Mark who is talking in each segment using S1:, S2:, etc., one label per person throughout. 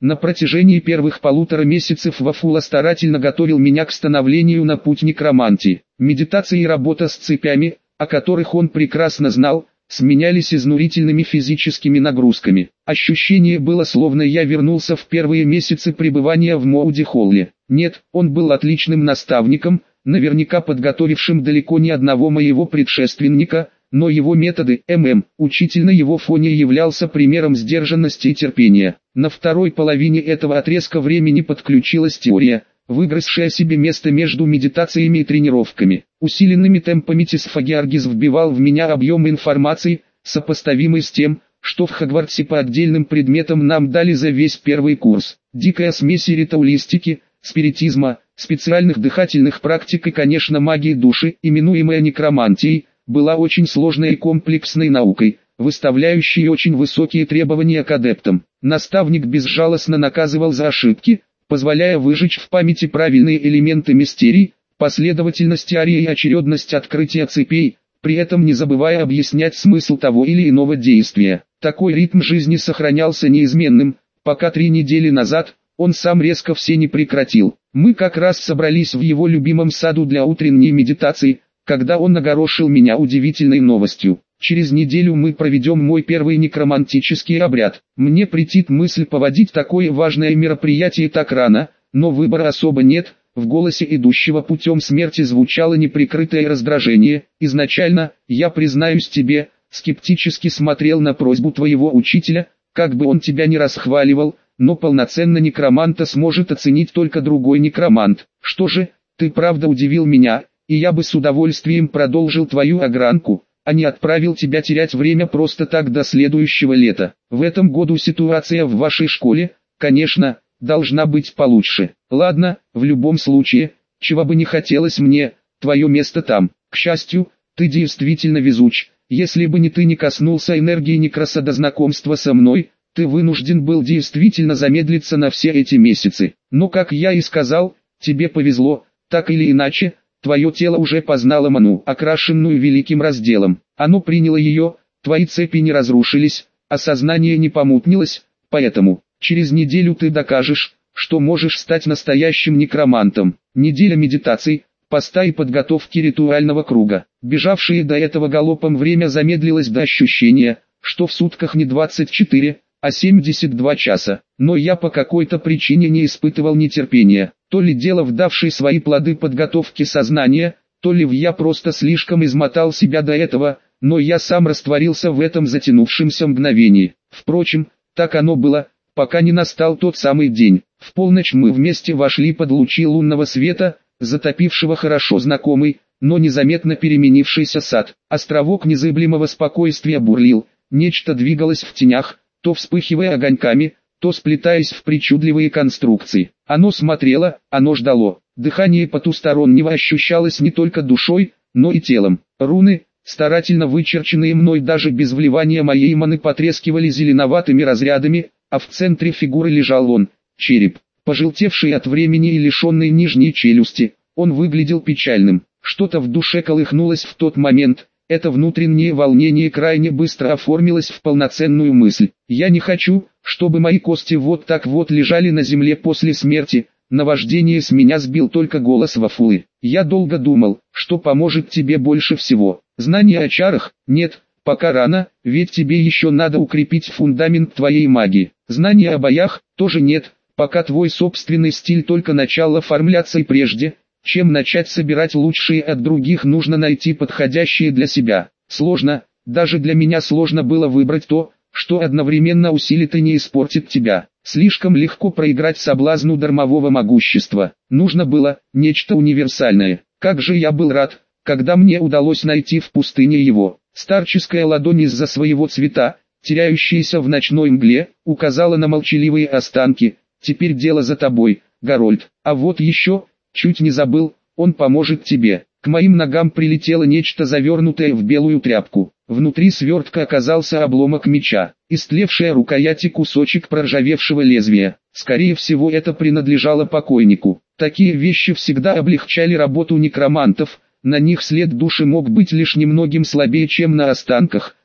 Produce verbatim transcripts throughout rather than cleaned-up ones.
S1: На протяжении первых полутора месяцев Вафула старательно готовил меня к становлению на путь некромантии. Медитация и работа с цепями, о которых он прекрасно знал, сменялись изнурительными физическими нагрузками. Ощущение было, словно я вернулся в первые месяцы пребывания в Моуди-Холле. Нет, он был отличным наставником, наверняка подготовившим далеко не одного моего предшественника, но его методы, ММ, учитель на его фоне являлся примером сдержанности и терпения. На второй половине этого отрезка времени подключилась теория, выгрызшая себе место между медитациями и тренировками. Усиленными темпами Тисфагиаргис вбивал в меня объем информации, сопоставимый с тем, что в Хогвартсе по отдельным предметам нам дали за весь первый курс. Дикая смесь ритуалистики, спиритизма, специальных дыхательных практик и, конечно, магии души, именуемая некромантией, была очень сложной и комплексной наукой, выставляющей очень высокие требования к адептам. Наставник безжалостно наказывал за ошибки, позволяя выжечь в памяти правильные элементы мистерий, последовательность арии и очередность открытия цепей, при этом не забывая объяснять смысл того или иного действия. Такой ритм жизни сохранялся неизменным, пока три недели назад он сам резко все не прекратил. Мы как раз собрались в его любимом саду для утренней медитации, когда он огорошил меня удивительной новостью. Через неделю мы проведем мой первый некромантический обряд. Мне претит мысль поводить такое важное мероприятие так рано, но выбора особо нет. В голосе идущего путем смерти звучало неприкрытое раздражение. Изначально, я признаюсь тебе, скептически смотрел на просьбу твоего учителя, как бы он тебя ни расхваливал, но полноценно некроманта сможет оценить только другой некромант. Что же, ты правда удивил меня, и я бы с удовольствием продолжил твою огранку, а не отправил тебя терять время просто так до следующего лета. В этом году ситуация в вашей школе, конечно, должна быть получше. Ладно, в любом случае, чего бы не хотелось мне, твое место там. К счастью, ты действительно везуч. Если бы не ты не коснулся энергии некроса до знакомства со мной, ты вынужден был действительно замедлиться на все эти месяцы. Но как я и сказал, тебе повезло, так или иначе, твое тело уже познало ману, окрашенную великим разделом. Оно приняло ее, твои цепи не разрушились, а сознание не помутнилось, поэтому, через неделю ты докажешь, что можешь стать настоящим некромантом. Неделя медитаций, поста и подготовки ритуального круга. Бежавшее до этого галопом время замедлилось до ощущения, что в сутках не двадцать четыре, а семьдесят два часа. Но я по какой-то причине не испытывал нетерпения. То ли дело в давшей свои плоды подготовки сознания, то ли в я просто слишком измотал себя до этого, но я сам растворился в этом затянувшемся мгновении. Впрочем, так оно было, пока не настал тот самый день. В полночь мы вместе вошли под лучи лунного света, затопившего хорошо знакомый, но незаметно переменившийся сад. Островок незыблемого спокойствия бурлил, нечто двигалось в тенях, то вспыхивая огоньками, то сплетаясь в причудливые конструкции. Оно смотрело, оно ждало. Дыхание потустороннего ощущалось не только душой, но и телом. Руны, старательно вычерченные мной даже без вливания моей маны, потрескивали зеленоватыми разрядами, а в центре фигуры лежал он, череп, пожелтевший от времени и лишенный нижней челюсти. Он выглядел печальным. Что-то в душе колыхнулось в тот момент. Это внутреннее волнение крайне быстро оформилось в полноценную мысль. Я не хочу, чтобы мои кости вот так вот лежали на земле после смерти. Наваждение с меня сбил только голос Вафулы. Я долго думал, что поможет тебе больше всего. Знание о чарах? Нет, пока рано, ведь тебе еще надо укрепить фундамент твоей магии. Знание о боях? Тоже нет, пока твой собственный стиль только начал оформляться, и прежде чем начать собирать лучшие от других, нужно найти подходящие для себя. Сложно, даже для меня сложно было выбрать то, что одновременно усилит и не испортит тебя. Слишком легко проиграть соблазну дармового могущества. Нужно было нечто универсальное. Как же я был рад, когда мне удалось найти в пустыне его. Старческая ладонь из-за своего цвета, теряющаяся в ночной мгле, указала на молчаливые останки. Теперь дело за тобой, Гарольд. А вот еще... Чуть не забыл, он поможет тебе. К моим ногам прилетело нечто, завернутое в белую тряпку. Внутри свертка оказался обломок меча, истлевшая рукоять и кусочек проржавевшего лезвия. Скорее всего, это принадлежало покойнику. Такие вещи всегда облегчали работу некромантов. На них след души мог быть лишь немногим слабее, чем на останках,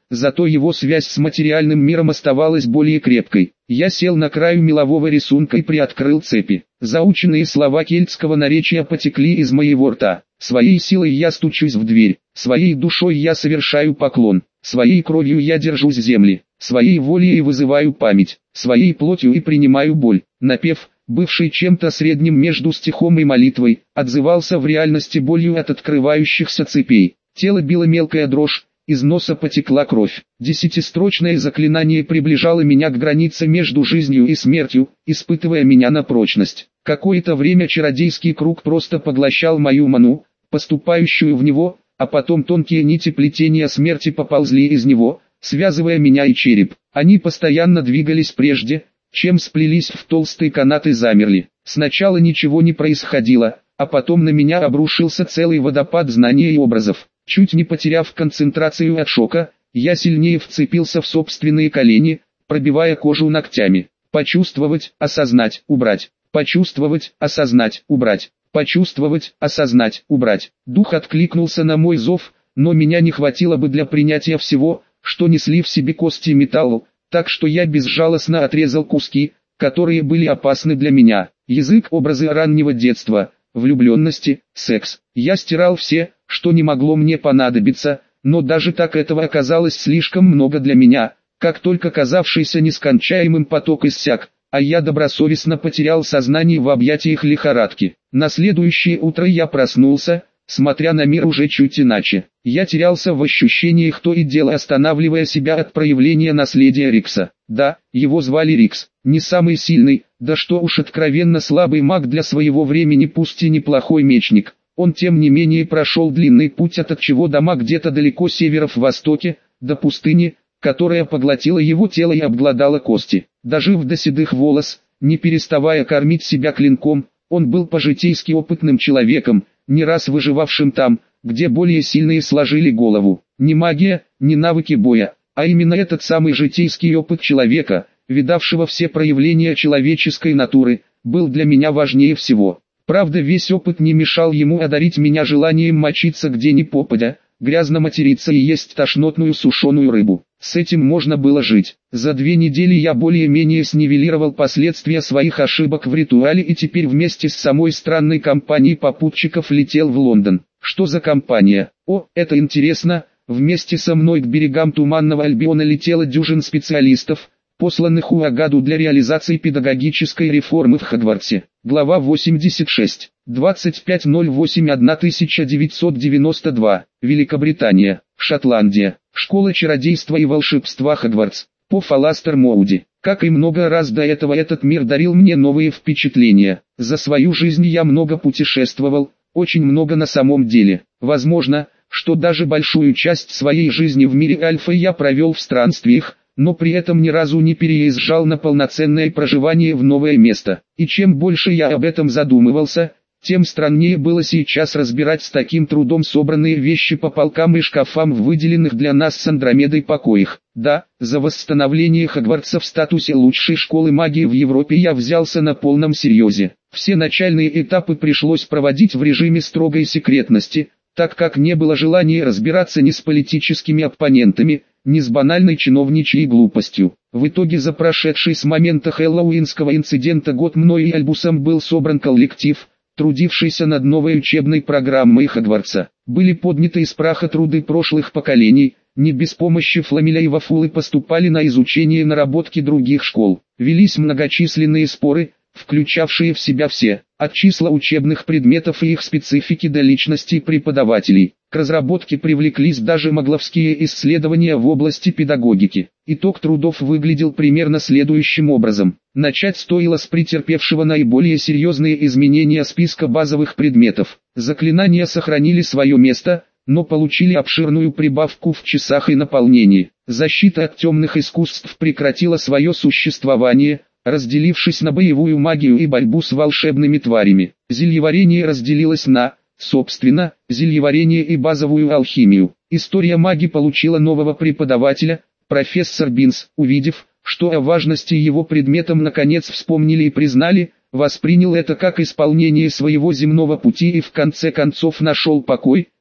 S1: зато его связь с материальным миром оставалась более крепкой. Я сел на краю мелового рисунка и приоткрыл цепи. Заученные слова кельтского наречия потекли из моего рта. Своей силой я стучусь в дверь, своей душой я совершаю поклон, своей кровью я держусь земли, своей волей вызываю память, своей плотью и принимаю боль. Напев, бывший чем-то средним между стихом и молитвой, отзывался в реальности болью от открывающихся цепей. Тело било мелкая дрожь, из носа потекла кровь. Десятистрочное заклинание приближало меня к границе между жизнью и смертью, испытывая меня на прочность. Какое-то время чародейский круг просто поглощал мою ману, поступающую в него, а потом тонкие нити плетения смерти поползли из него, связывая меня и череп. Они постоянно двигались прежде, чем сплелись в толстые канаты и замерли. Сначала ничего не происходило, а потом на меня обрушился целый водопад знаний и образов. Чуть не потеряв концентрацию от шока, я сильнее вцепился в собственные колени, пробивая кожу ногтями. Почувствовать, осознать, убрать. Почувствовать, осознать, убрать. Почувствовать, осознать, убрать. Дух откликнулся на мой зов, но меня не хватило бы для принятия всего, что несли в себе кости и металл, так что я безжалостно отрезал куски, которые были опасны для меня. Язык, образы раннего детства, влюбленности, секс. Я стирал все, что не могло мне понадобиться, но даже так этого оказалось слишком много для меня. Как только казавшийся нескончаемым поток иссяк, а я добросовестно потерял сознание в объятиях лихорадки. На следующее утро я проснулся, смотря на мир уже чуть иначе. Я терялся в ощущениях, то и дело останавливая себя от проявления наследия Рикса. Да, его звали Рикс, не самый сильный, да что уж откровенно слабый маг для своего времени, пусть и неплохой мечник. Он тем не менее прошел длинный путь от отчего дома где-то далеко севера в востоке, до пустыни, которая поглотила его тело и обглодала кости. Дожив до седых волос, не переставая кормить себя клинком, он был по-житейски опытным человеком, не раз выживавшим там, где более сильные сложили голову. Не магия, не навыки боя, а именно этот самый житейский опыт человека, видавшего все проявления человеческой натуры, был для меня важнее всего. Правда, весь опыт не мешал ему одарить меня желанием мочиться где ни попадя, грязно материться и есть тошнотную сушеную рыбу. С этим можно было жить. За две недели я более-менее снивелировал последствия своих ошибок в ритуале и теперь вместе с самой странной компанией попутчиков летел в Лондон. Что за компания? О, это интересно. Вместе со мной к берегам Туманного Альбиона летела дюжин специалистов, посланных Уагаду для реализации педагогической реформы в Хогвартсе. Глава восемьдесят шесть. двадцать пять ноль восемь тысяча девятьсот девяносто два. Великобритания, Шотландия. Школа чародейства и волшебства Хогвартс. По Фаластер Моуди. Как и много раз до этого, этот мир дарил мне новые впечатления. За свою жизнь я много путешествовал, очень много на самом деле. Возможно, что даже большую часть своей жизни в мире Альфа я провел в странствиях, но при этом ни разу не переезжал на полноценное проживание в новое место. И чем больше я об этом задумывался, тем страннее было сейчас разбирать с таким трудом собранные вещи по полкам и шкафам в выделенных для нас с Андромедой покоях. Да, за восстановление Хогвартса в статусе лучшей школы магии в Европе я взялся на полном серьезе. Все начальные этапы пришлось проводить в режиме строгой секретности, так как не было желания разбираться ни с политическими оппонентами, ни с банальной чиновничьей глупостью. В итоге за прошедший с момента хэллоуинского инцидента год мной и Альбусом был собран коллектив, трудившийся над новой учебной программой Хогвартса. Были подняты из праха труды прошлых поколений, не без помощи Фламеля и Вафулы поступали на изучение наработки других школ. Велись многочисленные споры, включавшие в себя все, от числа учебных предметов и их специфики до личностей преподавателей. К разработке привлеклись даже магловские исследования в области педагогики. Итог трудов выглядел примерно следующим образом. Начать стоило с претерпевшего наиболее серьезные изменения списка базовых предметов. Заклинания сохранили свое место, но получили обширную прибавку в часах и наполнении. Защита от темных искусств прекратила свое существование, разделившись на боевую магию и борьбу с волшебными тварями. Зельеварение разделилось на, собственно, зельеварение и базовую алхимию. История магии получила нового преподавателя, профессор Бинс, увидев, что о важности его предметам наконец вспомнили и признали, воспринял это как исполнение своего земного пути и в конце концов нашел покой,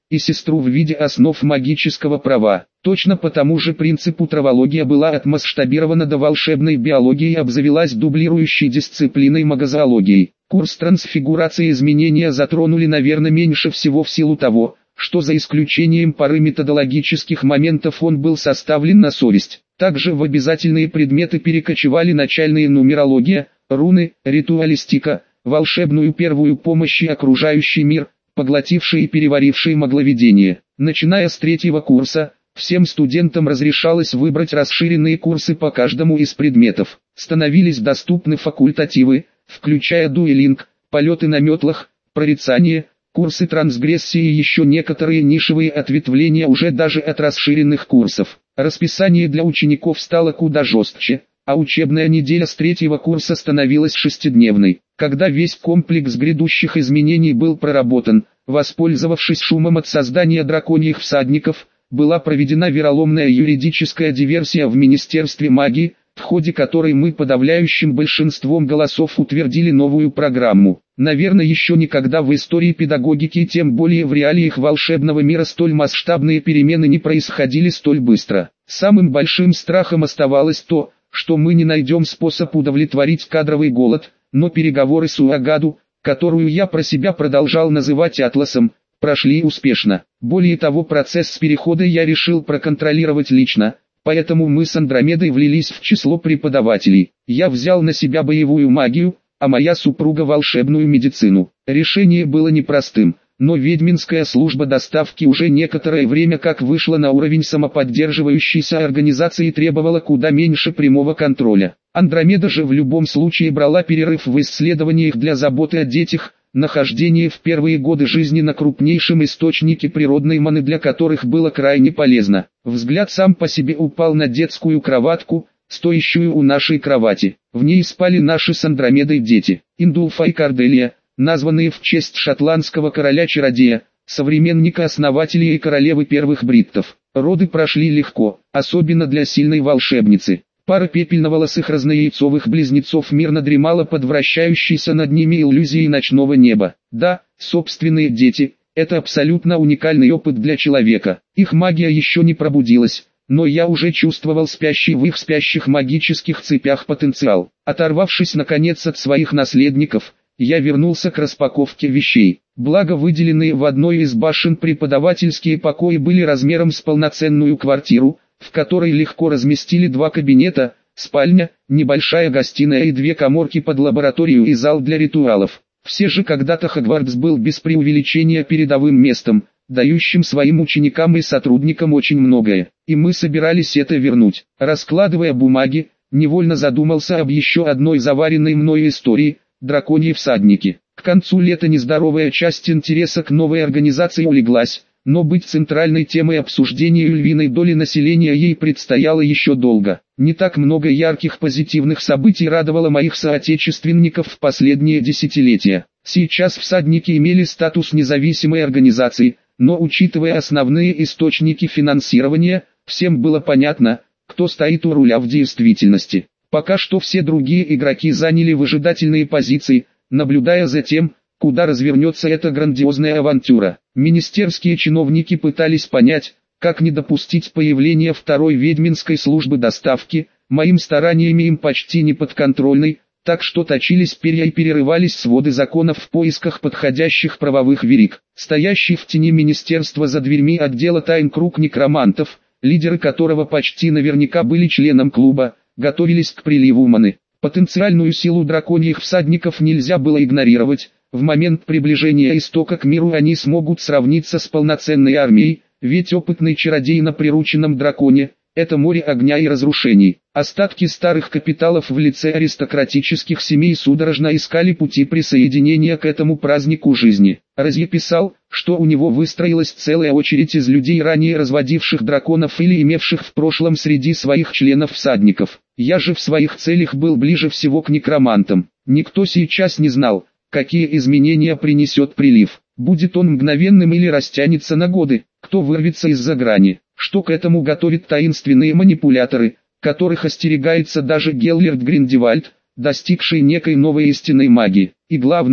S1: и сестру в виде основ магического права. Точно по тому же принципу травология была отмасштабирована до волшебной биологии и обзавелась дублирующей дисциплиной магозоологией. Курс трансфигурации изменения затронули, наверное, меньше всего в силу того, что за исключением пары методологических моментов он был составлен на совесть. Также в обязательные предметы перекочевали начальные нумерология, руны, ритуалистика, волшебную первую помощь и окружающий мир, поглотивший и переваривший магловедение. Начиная с третьего курса, всем студентам разрешалось выбрать расширенные курсы по каждому из предметов. Становились доступны факультативы, включая дуэлинг, полеты на метлах, прорицание, курсы трансгрессии и еще некоторые нишевые ответвления уже даже от расширенных курсов. Расписание для учеников стало куда жестче, а учебная неделя с третьего курса становилась шестидневной. Когда весь комплекс грядущих изменений был проработан, воспользовавшись шумом от создания драконьих всадников, была проведена вероломная юридическая диверсия в Министерстве магии, в ходе которой мы подавляющим большинством голосов утвердили новую программу. Наверное, еще никогда в истории педагогики, тем более в реалиях волшебного мира, столь масштабные перемены не происходили столь быстро. Самым большим страхом оставалось то, что мы не найдем способ удовлетворить кадровый голод, но переговоры с Уагаду, которую я про себя продолжал называть Атласом, прошли успешно. Более того, процесс перехода я решил проконтролировать лично, поэтому мы с Андромедой влились в число преподавателей. Я взял на себя боевую магию, а моя супруга волшебную медицину. Решение было непростым, но ведьминская служба доставки уже некоторое время как вышла на уровень самоподдерживающейся организации и требовала куда меньше прямого контроля. Андромеда же в любом случае брала перерыв в исследованиях для заботы о детях, нахождение в первые годы жизни на крупнейшем источнике природной маны, для которых было крайне полезно. Взгляд сам по себе упал на детскую кроватку, стоящую у нашей кровати. В ней спали наши с Андромедой дети, Индулфа и Корделия, названные в честь шотландского короля-чародея, современника основателя и королевы первых бриттов. Роды прошли легко, особенно для сильной волшебницы. Пара пепельноволосых разнояйцовых близнецов мирно дремала под вращающейся над ними иллюзией ночного неба. Да, собственные дети – это абсолютно уникальный опыт для человека. Их магия еще не пробудилась, но я уже чувствовал спящий в их спящих магических цепях потенциал. Оторвавшись наконец от своих наследников, я вернулся к распаковке вещей. Благо, выделенные в одной из башен преподавательские покои были размером с полноценную квартиру, в которой легко разместили два кабинета, спальня, небольшая гостиная и две каморки под лабораторию и зал для ритуалов. Все же когда-то Хогвартс был без преувеличения передовым местом, дающим своим ученикам и сотрудникам очень многое, и мы собирались это вернуть. Раскладывая бумаги, невольно задумался об еще одной заваренной мною истории – «Драконьи всадники». К концу лета нездоровая часть интереса к новой организации улеглась, но быть центральной темой обсуждения львиной доли населения ей предстояло еще долго. Не так много ярких позитивных событий радовало моих соотечественников в последние десятилетия. Сейчас всадники имели статус независимой организации, но учитывая основные источники финансирования, всем было понятно, кто стоит у руля в действительности. Пока что все другие игроки заняли выжидательные позиции, наблюдая за тем, куда развернется эта грандиозная авантюра. Министерские чиновники пытались понять, как не допустить появления второй ведьминской службы доставки, моим стараниями им почти неподконтрольной, так что точились перья и перерывались своды законов в поисках подходящих правовых вериг. Стоящий в тени министерства за дверьми отдела тайн круг некромантов, лидеры которого почти наверняка были членом клуба, готовились к приливу маны. Потенциальную силу драконьих всадников нельзя было игнорировать. В момент приближения истока к миру они смогут сравниться с полноценной армией, ведь опытный чародей на прирученном драконе – это море огня и разрушений. Остатки старых капиталов в лице аристократических семей судорожно искали пути присоединения к этому празднику жизни. Розье писал, что у него выстроилась целая очередь из людей, ранее разводивших драконов или имевших в прошлом среди своих членов всадников. Я же в своих целях был ближе всего к некромантам. Никто сейчас не знал, какие изменения принесет прилив. Будет он мгновенным или растянется на годы, кто вырвется из-за грани. Что к этому готовят таинственные манипуляторы, которых остерегается даже Геллерд Гриндевальд, достигший некой новой истинной магии. И главное,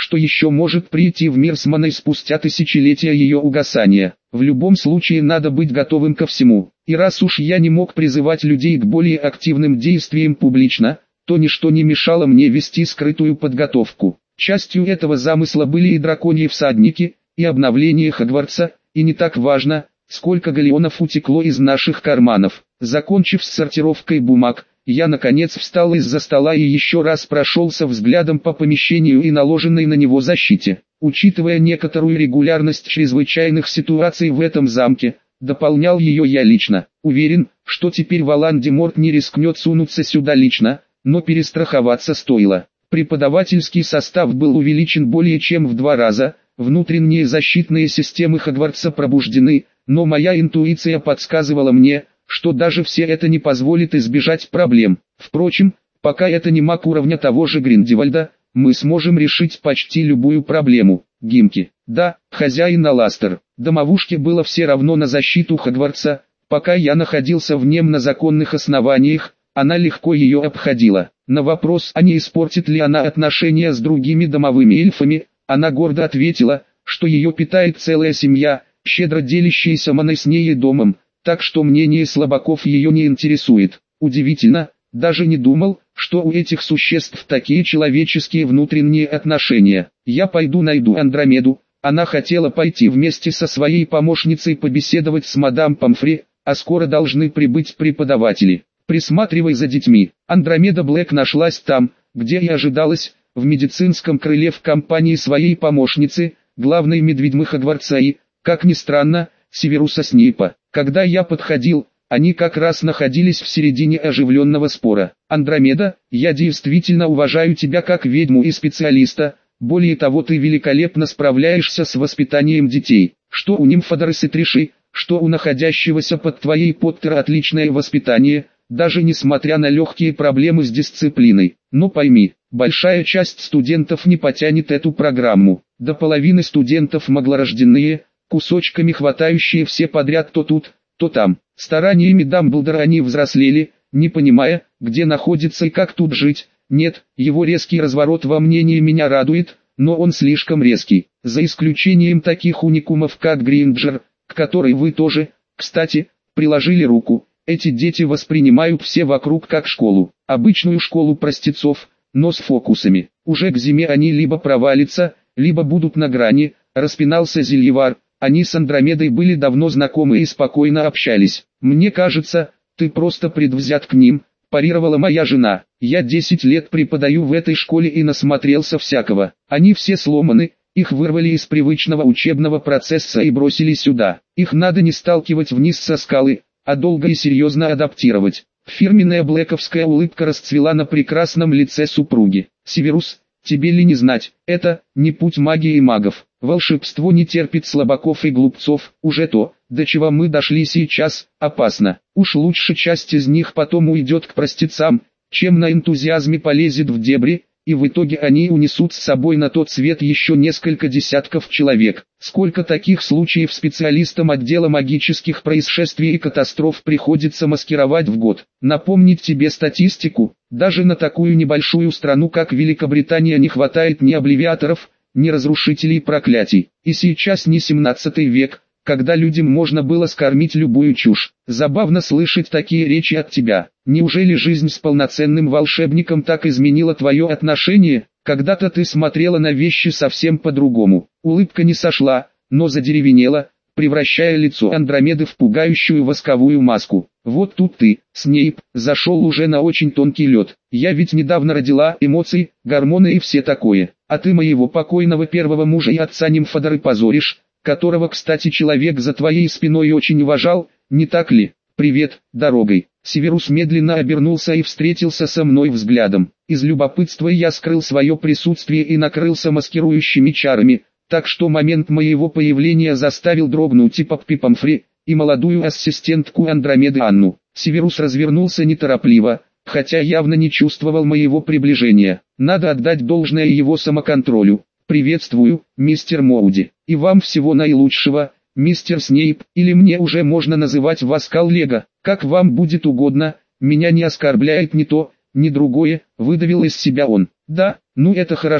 S1: что еще может прийти в мир с маной спустя тысячелетия ее угасания. В любом случае надо быть готовым ко всему. И раз уж я не мог призывать людей к более активным действиям публично, то ничто не мешало мне вести скрытую подготовку. Частью этого замысла были и драконьи всадники, и обновление Хогвартса, и не так важно, сколько галеонов утекло из наших карманов. Закончив с сортировкой бумаг, я наконец встал из-за стола и еще раз прошелся взглядом по помещению и наложенной на него защите. Учитывая некоторую регулярность чрезвычайных ситуаций в этом замке, дополнял ее я лично. Уверен, что теперь Волан-де-Морт не рискнет сунуться сюда лично, но перестраховаться стоило. Преподавательский состав был увеличен более чем в два раза, внутренние защитные системы Хогвартса пробуждены, но моя интуиция подсказывала мне, что даже все это не позволит избежать проблем. Впрочем, пока это не маг уровня того же Гриндевальда, мы сможем решить почти любую проблему. Гимки. Да, хозяин Аластер. Домовушке было все равно на защиту Хогвартса, пока я находился в нем на законных основаниях, она легко ее обходила. На вопрос, а не испортит ли она отношения с другими домовыми эльфами, она гордо ответила, что ее питает целая семья, щедро делящаяся маной с ней и домом, так что мнение слабаков ее не интересует. Удивительно, даже не думал, что у этих существ такие человеческие внутренние отношения. Я пойду найду Андромеду, она хотела пойти вместе со своей помощницей побеседовать с мадам Помфри, а скоро должны прибыть преподаватели. Присматривай за детьми. Андромеда Блэк нашлась там, где и ожидалось, в медицинском крыле в компании своей помощницы, главной медведьмы Хогвартса и, как ни странно, Северуса Снейпа. Когда я подходил, они как раз находились в середине оживленного спора. «Андромеда, я действительно уважаю тебя как ведьму и специалиста, более того ты великолепно справляешься с воспитанием детей. Что у нимфодоры Триши, что у находящегося под твоей Поттера отличное воспитание, даже несмотря на легкие проблемы с дисциплиной. Но пойми, большая часть студентов не потянет эту программу. До половины студентов маглорожденные, кусочками хватающие все подряд то тут, то там. Стараниями Дамблдора они взрослели, не понимая, где находиться и как тут жить. Нет, его резкий разворот во мнении меня радует, но он слишком резкий. За исключением таких уникумов как Гринджер, к которой вы тоже, кстати, приложили руку. Эти дети воспринимают все вокруг как школу, обычную школу простецов, но с фокусами. Уже к зиме они либо провалятся, либо будут на грани, распинался Зельевар. Они с Андромедой были давно знакомы и спокойно общались. Мне кажется, ты просто предвзят к ним, парировала моя жена. Я десять лет преподаю в этой школе и насмотрелся всякого. Они все сломаны, их вырвали из привычного учебного процесса и бросили сюда. Их надо не сталкивать вниз со скалы, а долго и серьезно адаптировать. Фирменная блэковская улыбка расцвела на прекрасном лице супруги. Северус, тебе ли не знать, это не путь магии и магов. Волшебство не терпит слабаков и глупцов, уже то, до чего мы дошли сейчас, опасно. Уж лучше часть из них потом уйдет к простецам, чем на энтузиазме полезет в дебри, и в итоге они унесут с собой на тот свет еще несколько десятков человек. Сколько таких случаев специалистам отдела магических происшествий и катастроф приходится маскировать в год? Напомнить тебе статистику, даже на такую небольшую страну как Великобритания не хватает ни обливиаторов, ни разрушителей проклятий. И сейчас не семнадцатый век, когда людям можно было скормить любую чушь. Забавно слышать такие речи от тебя. Неужели жизнь с полноценным волшебником так изменила твое отношение? Когда-то ты смотрела на вещи совсем по-другому. Улыбка не сошла, но задеревенела, превращая лицо Андромеды в пугающую восковую маску. Вот тут ты, Снейп, зашел уже на очень тонкий лед. Я ведь недавно родила эмоции, гормоны и все такое. А ты моего покойного первого мужа и отца Нимфодоры позоришь, которого, кстати, человек за твоей спиной очень уважал, не так ли? Привет, дорогой. Северус медленно обернулся и встретился со мной взглядом. Из любопытства я скрыл свое присутствие и накрылся маскирующими чарами, так что момент моего появления заставил дрогнуть и Поппи Помфри, и молодую ассистентку Андромеды Анну. Северус развернулся неторопливо, хотя явно не чувствовал моего приближения. Надо отдать должное его самоконтролю. «Приветствую, мистер Моуди, и вам всего наилучшего, мистер Снейп, или мне уже можно называть вас коллега, как вам будет угодно, меня не оскорбляет ни то, ни другое», выдавил из себя он. «Да, ну это хорошо,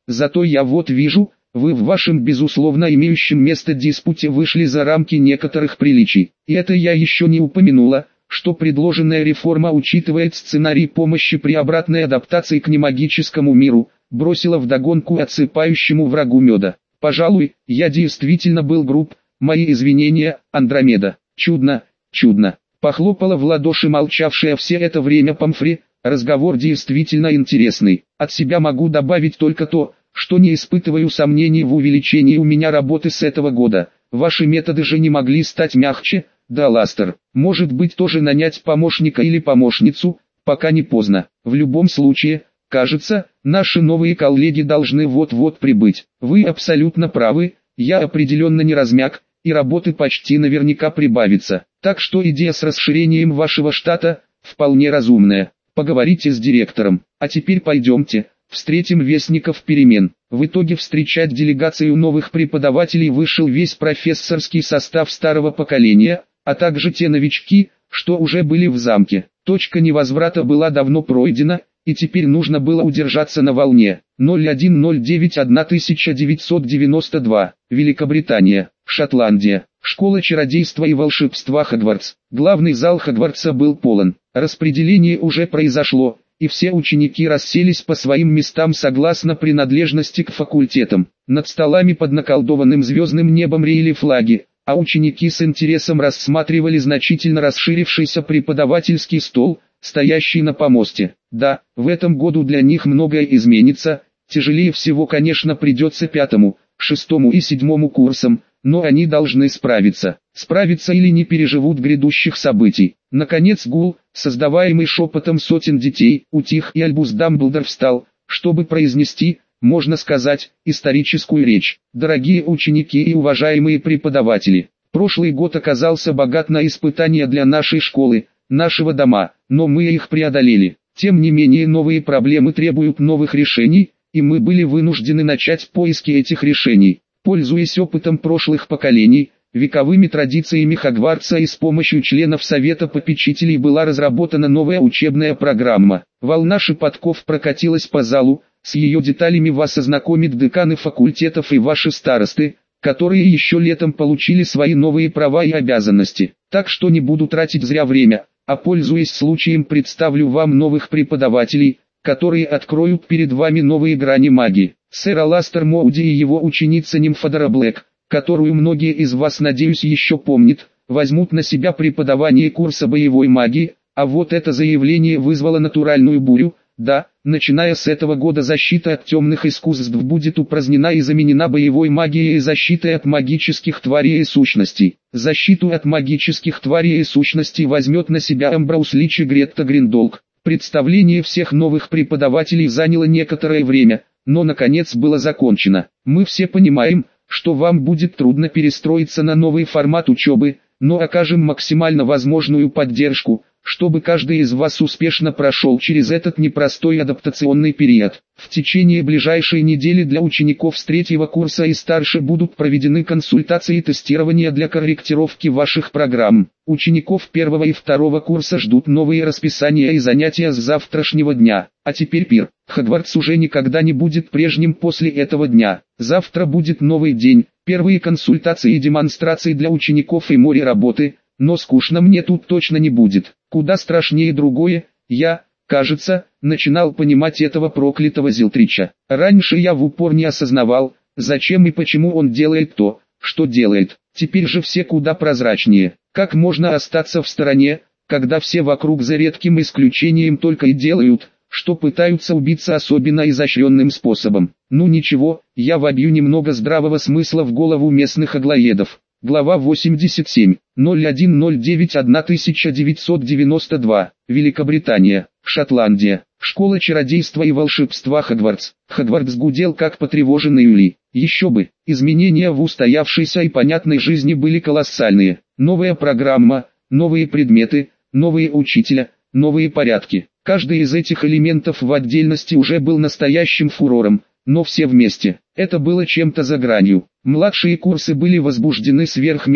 S1: Зато я вот вижу, вы в вашем безусловно имеющем место диспуте вышли за рамки некоторых приличий. И это я еще не упомянула, что предложенная реформа учитывает сценарий помощи при обратной адаптации к немагическому миру, бросила вдогонку отсыпающему врагу меда. Пожалуй, я действительно был груб, мои извинения, Андромеда. Чудно, чудно. Похлопала в ладоши молчавшая все это время Помфри, разговор действительно интересный. От себя могу добавить только то, что не испытываю сомнений в увеличении у меня работы с этого года. Ваши методы же не могли стать мягче, да, Ластер? Может быть, тоже нанять помощника или помощницу, пока не поздно. В любом случае, кажется, наши новые коллеги должны вот-вот прибыть. Вы абсолютно правы, я определенно не размяк, и работы почти наверняка прибавится. Так что идея с расширением вашего штата вполне разумная. Поговорите с директором. А теперь пойдемте, встретим вестников перемен. В итоге встречать делегацию новых преподавателей вышел весь профессорский состав старого поколения, а также те новички, что уже были в замке. Точка невозврата была давно пройдена, и теперь нужно было удержаться на волне. ноль один ноль девять тысяча девятьсот девяносто два, Великобритания, Шотландия, школа чародейства и волшебства Хогвартс. Главный зал Хогвартса был полон. Распределение уже произошло, и все ученики расселись по своим местам согласно принадлежности к факультетам. Над столами под наколдованным звездным небом реяли флаги, а ученики с интересом рассматривали значительно расширившийся преподавательский стол, стоящий на помосте. Да, в этом году для них многое изменится, тяжелее всего, конечно, придется пятому, шестому и седьмому курсам, но они должны справиться. Справиться или не переживут грядущих событий. Наконец гул, создаваемый шепотом сотен детей, утих, и Альбус Дамблдор встал, чтобы произнести, можно сказать, историческую речь. Дорогие ученики и уважаемые преподаватели, прошлый год оказался богат на испытания для нашей школы, нашего дома, но мы их преодолели. Тем не менее, новые проблемы требуют новых решений, и мы были вынуждены начать поиски этих решений. Пользуясь опытом прошлых поколений, вековыми традициями Хогвартса и с помощью членов Совета попечителей была разработана новая учебная программа. Волна шепотков прокатилась по залу, с ее деталями вас ознакомят деканы факультетов и ваши старосты, которые еще летом получили свои новые права и обязанности. Так что не буду тратить зря время, а пользуясь случаем представлю вам новых преподавателей, которые откроют перед вами новые грани магии. Сэр Аластер Моуди и его ученица Нимфодора Блэк, которую многие из вас, надеюсь, еще помнят, возьмут на себя преподавание курса боевой магии, а вот это заявление вызвало натуральную бурю. Да, начиная с этого года защита от темных искусств будет упразднена и заменена боевой магией и защитой от магических тварей и сущностей. Защиту от магических тварей и сущностей возьмет на себя Амброуз Лич и Гретта Гриндолк. Представление всех новых преподавателей заняло некоторое время, но наконец было закончено. Мы все понимаем, что вам будет трудно перестроиться на новый формат учебы, но окажем максимально возможную поддержку, чтобы каждый из вас успешно прошел через этот непростой адаптационный период. В течение ближайшей недели для учеников с третьего курса и старше будут проведены консультации и тестирования для корректировки ваших программ. Учеников первого и второго курса ждут новые расписания и занятия с завтрашнего дня. А теперь пир. Хогвартс уже никогда не будет прежним после этого дня. Завтра будет новый день, первые консультации и демонстрации для учеников и море работы, но скучно мне тут точно не будет. Куда страшнее другое, я, кажется, начинал понимать этого проклятого Зилтрича. Раньше я в упор не осознавал, зачем и почему он делает то, что делает. Теперь же все куда прозрачнее. Как можно остаться в стороне, когда все вокруг за редким исключением только и делают, что пытаются убиться особенно изощренным способом. Ну ничего, я вобью немного здравого смысла в голову местных аглоедов. Глава восемьдесят семь, ноль один ноль девять тысяча девятьсот девяносто два, Великобритания, Шотландия, школа чародейства и волшебства Хогвартс. Хогвартс гудел как потревоженный улей. Еще бы, изменения в устоявшейся и понятной жизни были колоссальные. Новая программа, новые предметы, новые учителя, новые порядки. Каждый из этих элементов в отдельности уже был настоящим фурором, но все вместе. Это было чем-то за гранью. Младшие курсы были возбуждены сверх меры,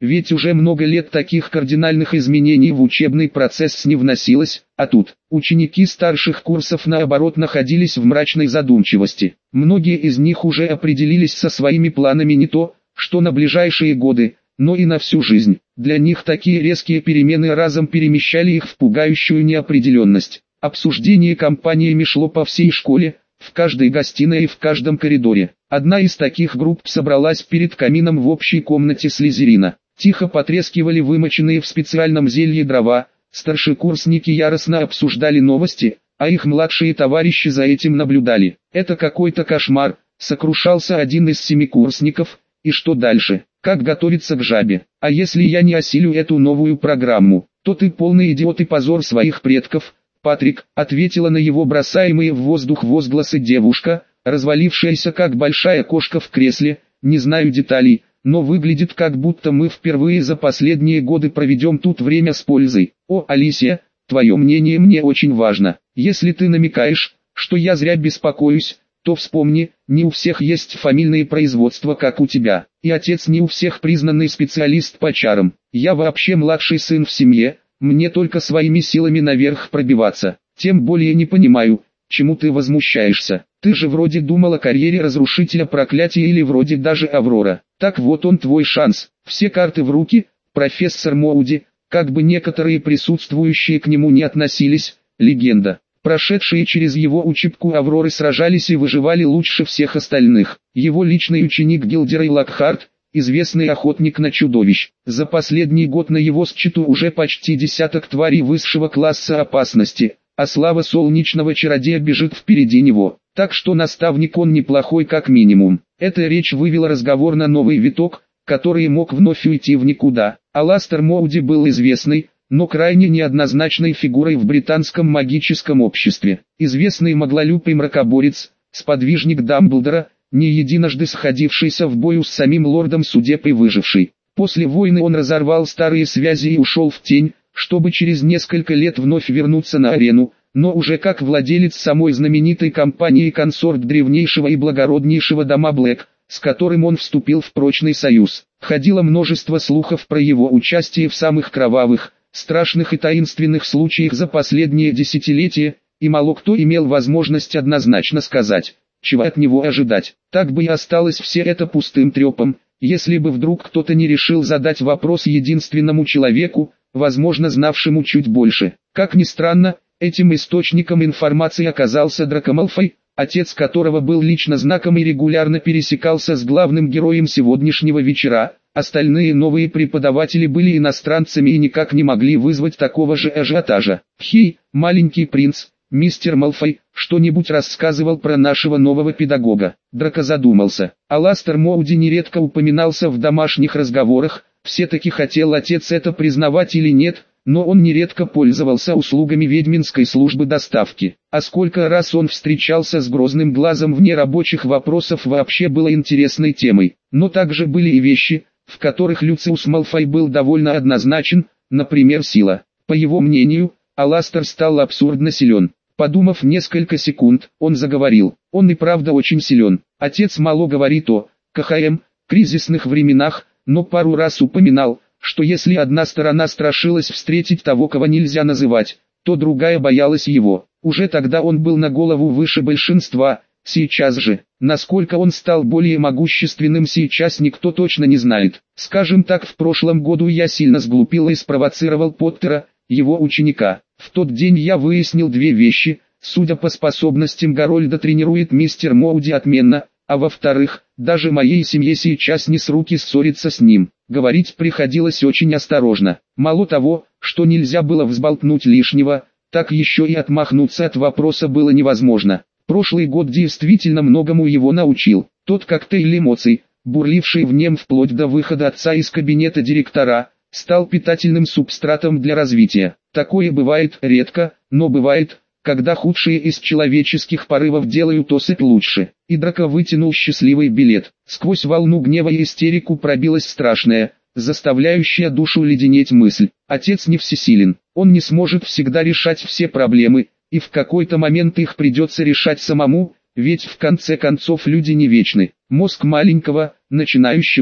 S1: ведь уже много лет таких кардинальных изменений в учебный процесс не вносилось, а тут ученики старших курсов наоборот находились в мрачной задумчивости. Многие из них уже определились со своими планами не то, что на ближайшие годы, но и на всю жизнь. Для них такие резкие перемены разом перемещали их в пугающую неопределенность. Обсуждение компаниями шло по всей школе, в каждой гостиной и в каждом коридоре. Одна из таких групп собралась перед камином в общей комнате Слизерина. Тихо потрескивали вымоченные в специальном зелье дрова, старшекурсники яростно обсуждали новости, а их младшие товарищи за этим наблюдали. «Это какой-то кошмар», — сокрушался один из семикурсников. «И что дальше? Как готовиться к жабе? А если я не осилю эту новую программу, то ты полный идиот и позор своих предков». «Патрик», — ответила на его бросаемые в воздух возгласы девушка, развалившаяся как большая кошка в кресле. «Не знаю деталей, но выглядит как будто мы впервые за последние годы проведем тут время с пользой. О, Алисия, твое мнение мне очень важно. Если ты намекаешь, что я зря беспокоюсь, то вспомни, не у всех есть фамильные производства, как у тебя, и отец не у всех признанный специалист по чарам. Я вообще младший сын в семье, мне только своими силами наверх пробиваться. Тем более не понимаю, чему ты возмущаешься. Ты же вроде думал о карьере разрушителя проклятия или вроде даже Аврора. Так вот он твой шанс. Все карты в руки, профессор Моуди, как бы некоторые присутствующие к нему не относились, легенда. Прошедшие через его учебку Авроры сражались и выживали лучше всех остальных. Его личный ученик Гилдерей Локхарт, известный охотник на чудовищ. За последний год на его счету уже почти десяток тварей высшего класса опасности, а слава солнечного чародея бежит впереди него. Так что наставник он неплохой как минимум. Эта речь вывела разговор на новый виток, который мог вновь уйти в никуда. Аластер Моуди был известной, но крайне неоднозначной фигурой в британском магическом обществе. Известный маглолюб и мракоборец, сподвижник Дамблдора, не единожды сходившийся в бою с самим лордом судеб и выживший. После войны он разорвал старые связи и ушел в тень, чтобы через несколько лет вновь вернуться на арену, но уже как владелец самой знаменитой компании и консорт древнейшего и благороднейшего дома Блэк, с которым он вступил в прочный союз. Ходило множество слухов про его участие в самых кровавых, страшных и таинственных случаях за последние десятилетия, и мало кто имел возможность однозначно сказать, чего от него ожидать. Так бы и осталось все это пустым трепом, если бы вдруг кто-то не решил задать вопрос единственному человеку, возможно знавшему чуть больше. Как ни странно, этим источником информации оказался Драко Малфой, отец которого был лично знаком и регулярно пересекался с главным героем сегодняшнего вечера. Остальные новые преподаватели были иностранцами и никак не могли вызвать такого же ажиотажа. «Хей, маленький принц, мистер Малфой, что-нибудь рассказывал про нашего нового педагога?» Драко задумался. Аластер Моуди нередко упоминался в домашних разговорах, все-таки хотел отец это признавать или нет, но он нередко пользовался услугами ведьминской службы доставки. А сколько раз он встречался с грозным глазом вне рабочих вопросов вообще было интересной темой. Но также были и вещи, в которых Люциус Малфой был довольно однозначен, например сила. По его мнению, Аластер стал абсурдно силен. Подумав несколько секунд, он заговорил. Он и правда очень силен. Отец мало говорит о КХМ, кризисных временах, но пару раз упоминал, что если одна сторона страшилась встретить того, кого нельзя называть, то другая боялась его. Уже тогда он был на голову выше большинства, сейчас же, насколько он стал более могущественным сейчас никто точно не знает. Скажем так, в прошлом году я сильно сглупил и спровоцировал Поттера, его ученика. В тот день я выяснил две вещи: судя по способностям Гарольда, тренирует мистер Моуди отменно, а во-вторых, даже моей семье сейчас не с руки ссориться с ним. Говорить приходилось очень осторожно. Мало того, что нельзя было взболтнуть лишнего, так еще и отмахнуться от вопроса было невозможно. Прошлый год действительно многому его научил. Тот коктейль эмоций, бурливший в нем вплоть до выхода отца из кабинета директора, стал питательным субстратом для развития. Такое бывает редко, но бывает, когда худшие из человеческих порывов делают особь лучше. И Драко вытянул счастливый билет. Сквозь волну гнева и истерику пробилась страшная, заставляющая душу леденеть мысль. Отец не всесилен, он не сможет всегда решать все проблемы, и в какой-то момент их придется решать самому, ведь в конце концов люди не вечны. Мозг маленького, начинающего,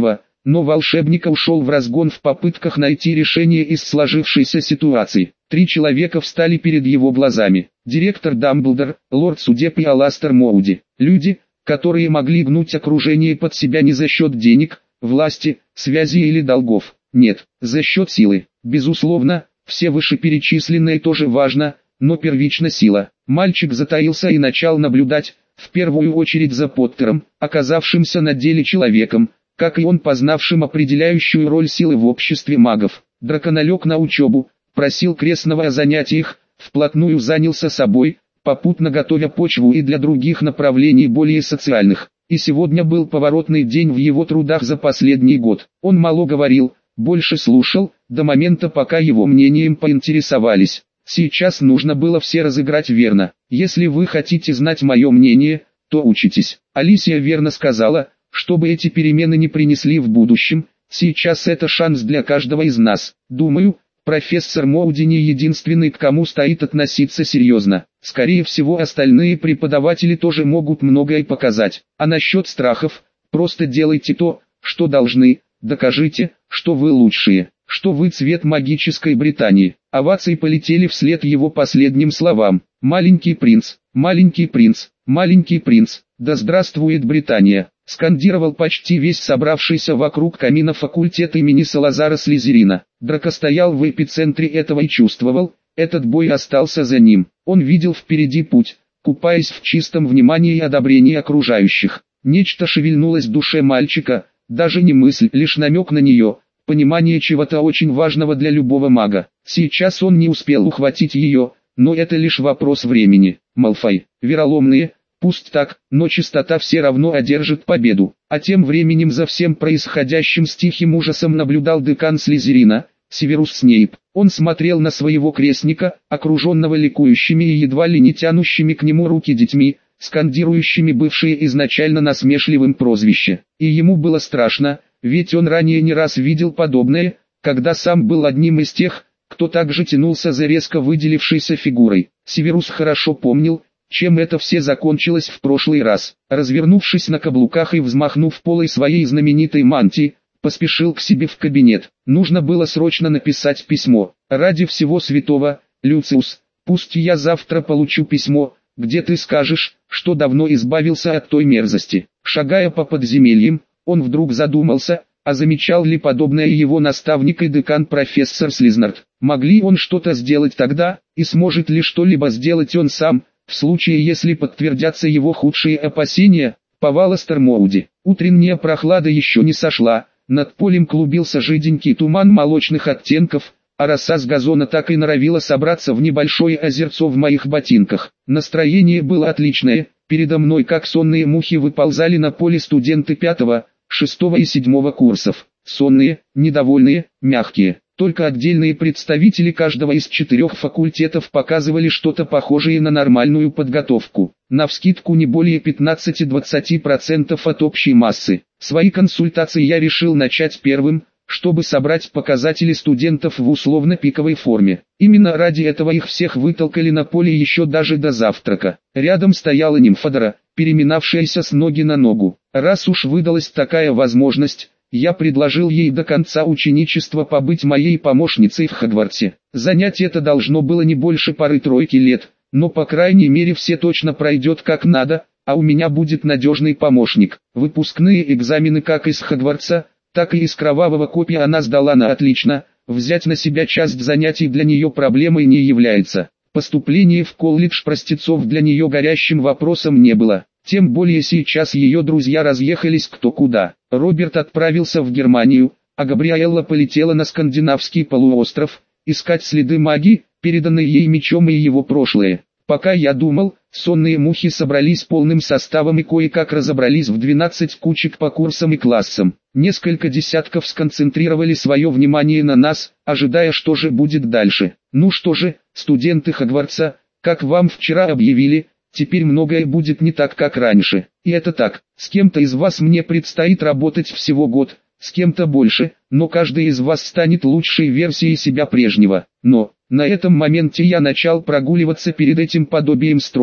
S1: но волшебник ушел в разгон в попытках найти решение из сложившейся ситуации. Три человека встали перед его глазами. Директор Дамблдор, лорд судеб и Аластер Моуди. Люди, которые могли гнуть окружение под себя не за счет денег, власти, связи или долгов. Нет, за счет силы. Безусловно, все вышеперечисленное тоже важно, но первична сила. Мальчик затаился и начал наблюдать, в первую очередь за Поттером, оказавшимся на деле человеком, как и он познавшим определяющую роль силы в обществе магов. Драконолег на учебу, просил крестного о занятиях, вплотную занялся собой, попутно готовя почву и для других направлений более социальных. И сегодня был поворотный день в его трудах за последний год. Он мало говорил, больше слушал, до момента пока его мнением поинтересовались. Сейчас нужно было все разыграть верно. Если вы хотите знать мое мнение, то учитесь. Алисия верно сказала, чтобы эти перемены не принесли в будущем, сейчас это шанс для каждого из нас. Думаю, профессор Моуди не единственный, к кому стоит относиться серьезно. Скорее всего, остальные преподаватели тоже могут многое показать. А насчет страхов, просто делайте то, что должны, докажите, что вы лучшие, что вы цвет магической Британии. Овации полетели вслед его последним словам. «Маленький принц, маленький принц, маленький принц, да здравствует Британия!» скандировал почти весь собравшийся вокруг камина факультет имени Салазара Слизерина. Драко стоял в эпицентре этого и чувствовал, этот бой остался за ним. Он видел впереди путь, купаясь в чистом внимании и одобрении окружающих. Нечто шевельнулось в душе мальчика, даже не мысль, лишь намек на нее, понимание чего-то очень важного для любого мага. Сейчас он не успел ухватить ее, но это лишь вопрос времени. Малфой, вероломные, пусть так, но чистота все равно одержит победу. А тем временем за всем происходящим с тихим ужасом наблюдал декан Слизерина, Северус Снейп. Он смотрел на своего крестника, окруженного ликующими и едва ли не тянущими к нему руки детьми, скандирующими бывшие изначально насмешливым прозвище. И ему было страшно, ведь он ранее не раз видел подобное, когда сам был одним из тех, кто также тянулся за резко выделившейся фигурой. Северус хорошо помнил, чем это все закончилось в прошлый раз. Развернувшись на каблуках и взмахнув полой своей знаменитой мантии, поспешил к себе в кабинет. Нужно было срочно написать письмо. Ради всего святого, Люциус, пусть я завтра получу письмо, где ты скажешь, что давно избавился от той мерзости. Шагая по подземельям, он вдруг задумался, а замечал ли подобное его наставник и декан профессор Слизнард. Могли он что-то сделать тогда, и сможет ли что-либо сделать он сам, в случае если подтвердятся его худшие опасения? Аластер Моуди. Утренняя прохлада еще не сошла, над полем клубился жиденький туман молочных оттенков, а роса с газона так и норовила собраться в небольшое озерцо в моих ботинках. Настроение было отличное, передо мной как сонные мухи выползали на поле студенты пятого, шестого и седьмого курсов. Сонные, недовольные, мягкие. Только отдельные представители каждого из четырех факультетов показывали что-то похожее на нормальную подготовку. Навскидку не более пятнадцати-двадцати процентов от общей массы. Свои консультации я решил начать первым, чтобы собрать показатели студентов в условно-пиковой форме. Именно ради этого их всех вытолкали на поле еще даже до завтрака. Рядом стояла нимфодора, переминавшаяся с ноги на ногу. Раз уж выдалась такая возможность, я предложил ей до конца ученичества побыть моей помощницей в Хогвартсе. Занять это должно было не больше пары-тройки лет, но по крайней мере все точно пройдет как надо, а у меня будет надежный помощник. Выпускные экзамены как из Хогвартса, так и из Кровавого Копья она сдала на отлично, взять на себя часть занятий для нее проблемой не является. Поступление в колледж простецов для нее горящим вопросом не было. Тем более сейчас ее друзья разъехались кто куда. Роберт отправился в Германию, а Габриэлла полетела на скандинавский полуостров, искать следы магии, переданные ей мечом и его прошлое. Пока я думал, сонные мухи собрались полным составом и кое-как разобрались в двенадцать кучек по курсам и классам. Несколько десятков сконцентрировали свое внимание на нас, ожидая, что же будет дальше. Ну что же, студенты Хогвартса, как вам вчера объявили, теперь многое будет не так, как раньше. И это так, с кем-то из вас мне предстоит работать всего год, с кем-то больше, но каждый из вас станет лучшей версией себя прежнего. Но, на этом моменте я начал прогуливаться перед этим подобием строя,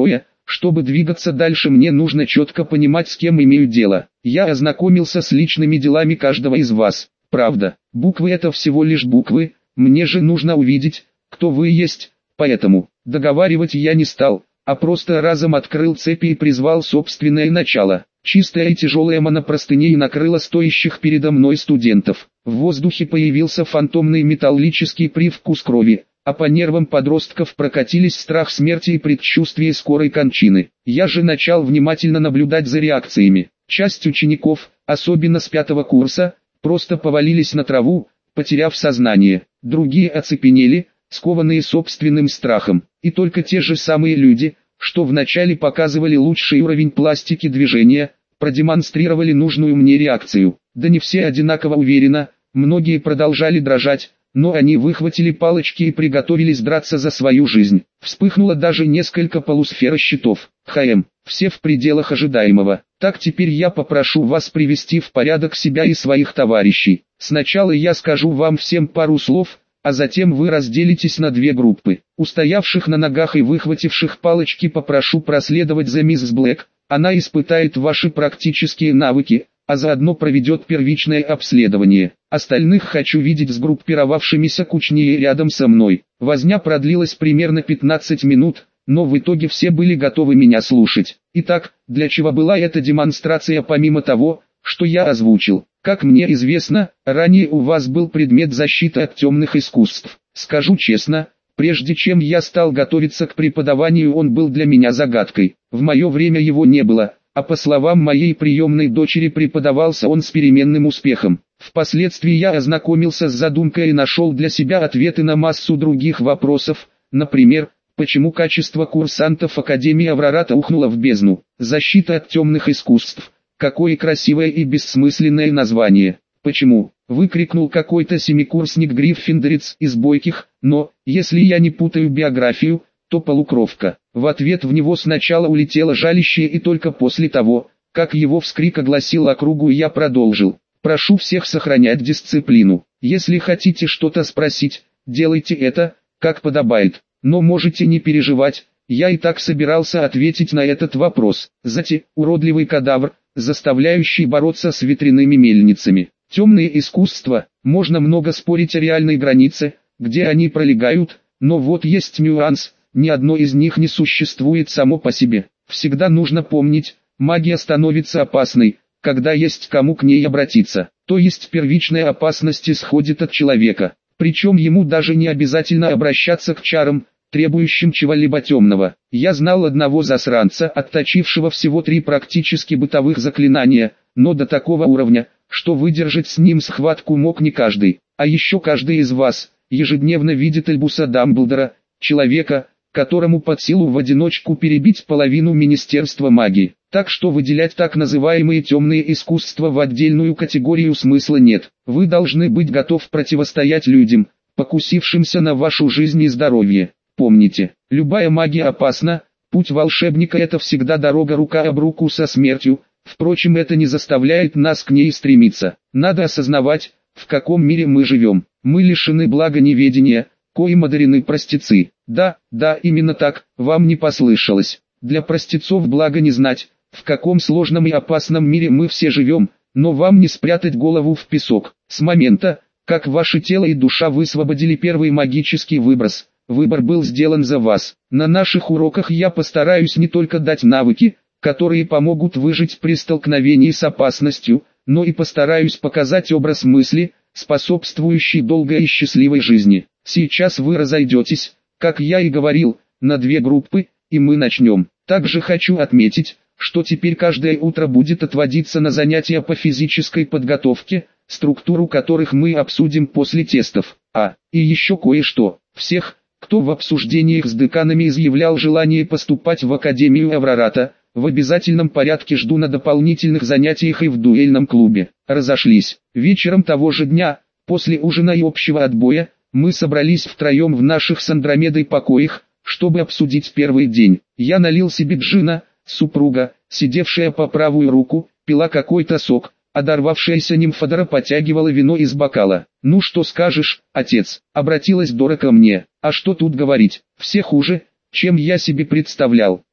S1: Чтобы двигаться дальше, мне нужно четко понимать, с кем имею дело. Я ознакомился с личными делами каждого из вас. Правда, буквы — это всего лишь буквы, мне же нужно увидеть, кто вы есть, поэтому договаривать я не стал, а просто разом открыл цепи и призвал собственное начало. Чистая и тяжелая монопростыней накрыла стоящих передо мной студентов. В воздухе появился фантомный металлический привкус крови, а по нервам подростков прокатились страх смерти и предчувствие скорой кончины. Я же начал внимательно наблюдать за реакциями. Часть учеников, особенно с пятого курса, просто повалились на траву, потеряв сознание. Другие оцепенели, скованные собственным страхом. И только те же самые люди, что вначале показывали лучший уровень пластики движения, продемонстрировали нужную мне реакцию. Да не все одинаково уверенно, многие продолжали дрожать, но они выхватили палочки и приготовились драться за свою жизнь. Вспыхнуло даже несколько полусферощитов. ХМ, все в пределах ожидаемого. Так, теперь я попрошу вас привести в порядок себя и своих товарищей. Сначала я скажу вам всем пару слов, а затем вы разделитесь на две группы. Устоявших на ногах и выхвативших палочки попрошу проследовать за мисс Блэк, она испытает ваши практические навыки, а заодно проведет первичное обследование. Остальных хочу видеть сгруппировавшимися кучнее рядом со мной. Возня продлилась примерно пятнадцать минут, но в итоге все были готовы меня слушать. Итак, для чего была эта демонстрация помимо того, что я озвучил? Как мне известно, ранее у вас был предмет защиты от темных искусств. Скажу честно, прежде чем я стал готовиться к преподаванию, он был для меня загадкой. В мое время его не было, а по словам моей приемной дочери, преподавался он с переменным успехом. Впоследствии я ознакомился с задумкой и нашел для себя ответы на массу других вопросов, например, почему качество курсантов Академии Аврората ухнуло в бездну. Защита от темных искусств. Какое красивое и бессмысленное название. Почему? Выкрикнул какой-то семикурсник Гриффиндорец из бойких, но, если я не путаю биографию, то полукровка. В ответ в него сначала улетело жалящее, и только после того, как его вскрик огласил округу, я продолжил. Прошу всех сохранять дисциплину. Если хотите что-то спросить, делайте это, как подобает. Но можете не переживать, я и так собирался ответить на этот вопрос. Зати, уродливый кадавр, заставляющий бороться с ветряными мельницами. Темные искусства, можно много спорить о реальной границе, где они пролегают, но вот есть нюанс, ни одно из них не существует само по себе. Всегда нужно помнить, магия становится опасной, когда есть кому к ней обратиться, то есть первичная опасность исходит от человека, причем ему даже не обязательно обращаться к чарам, требующим чего-либо темного. Я знал одного засранца, отточившего всего три практически бытовых заклинания, но до такого уровня, что выдержать с ним схватку мог не каждый. А еще каждый из вас ежедневно видит Альбуса Дамблдора, человека, которому под силу в одиночку перебить половину Министерства магии. Так что выделять так называемые темные искусства в отдельную категорию смысла нет. Вы должны быть готовы противостоять людям, покусившимся на вашу жизнь и здоровье. Помните, любая магия опасна, путь волшебника — это всегда дорога рука об руку со смертью, впрочем, это не заставляет нас к ней стремиться. Надо осознавать, в каком мире мы живем. Мы лишены блага неведения, коим одарены простецы. Да, да, именно так, вам не послышалось. Для простецов благо не знать, в каком сложном и опасном мире мы все живем, но вам не спрятать голову в песок. С момента, как ваше тело и душа высвободили первый магический выброс, выбор был сделан за вас. На наших уроках я постараюсь не только дать навыки, которые помогут выжить при столкновении с опасностью, но и постараюсь показать образ мысли, способствующий долгой и счастливой жизни. Сейчас вы разойдетесь, как я и говорил, на две группы, и мы начнем. Также хочу отметить, что теперь каждое утро будет отводиться на занятия по физической подготовке, структуру которых мы обсудим после тестов. А, и еще кое-что. Всех, кто в обсуждениях с деканами изъявлял желание поступать в Академию Аврората, в обязательном порядке жду на дополнительных занятиях и в дуэльном клубе. Разошлись. Вечером того же дня, после ужина и общего отбоя, мы собрались втроем в наших с Андромедой покоях, чтобы обсудить первый день. Я налил себе джина, супруга, сидевшая по правую руку, пила какой-то сок, а дорвавшаяся нимфодора потягивала вино из бокала. «Ну что скажешь, отец?» — обратилась Дора ко мне. «А что тут говорить, все хуже, чем я себе представлял.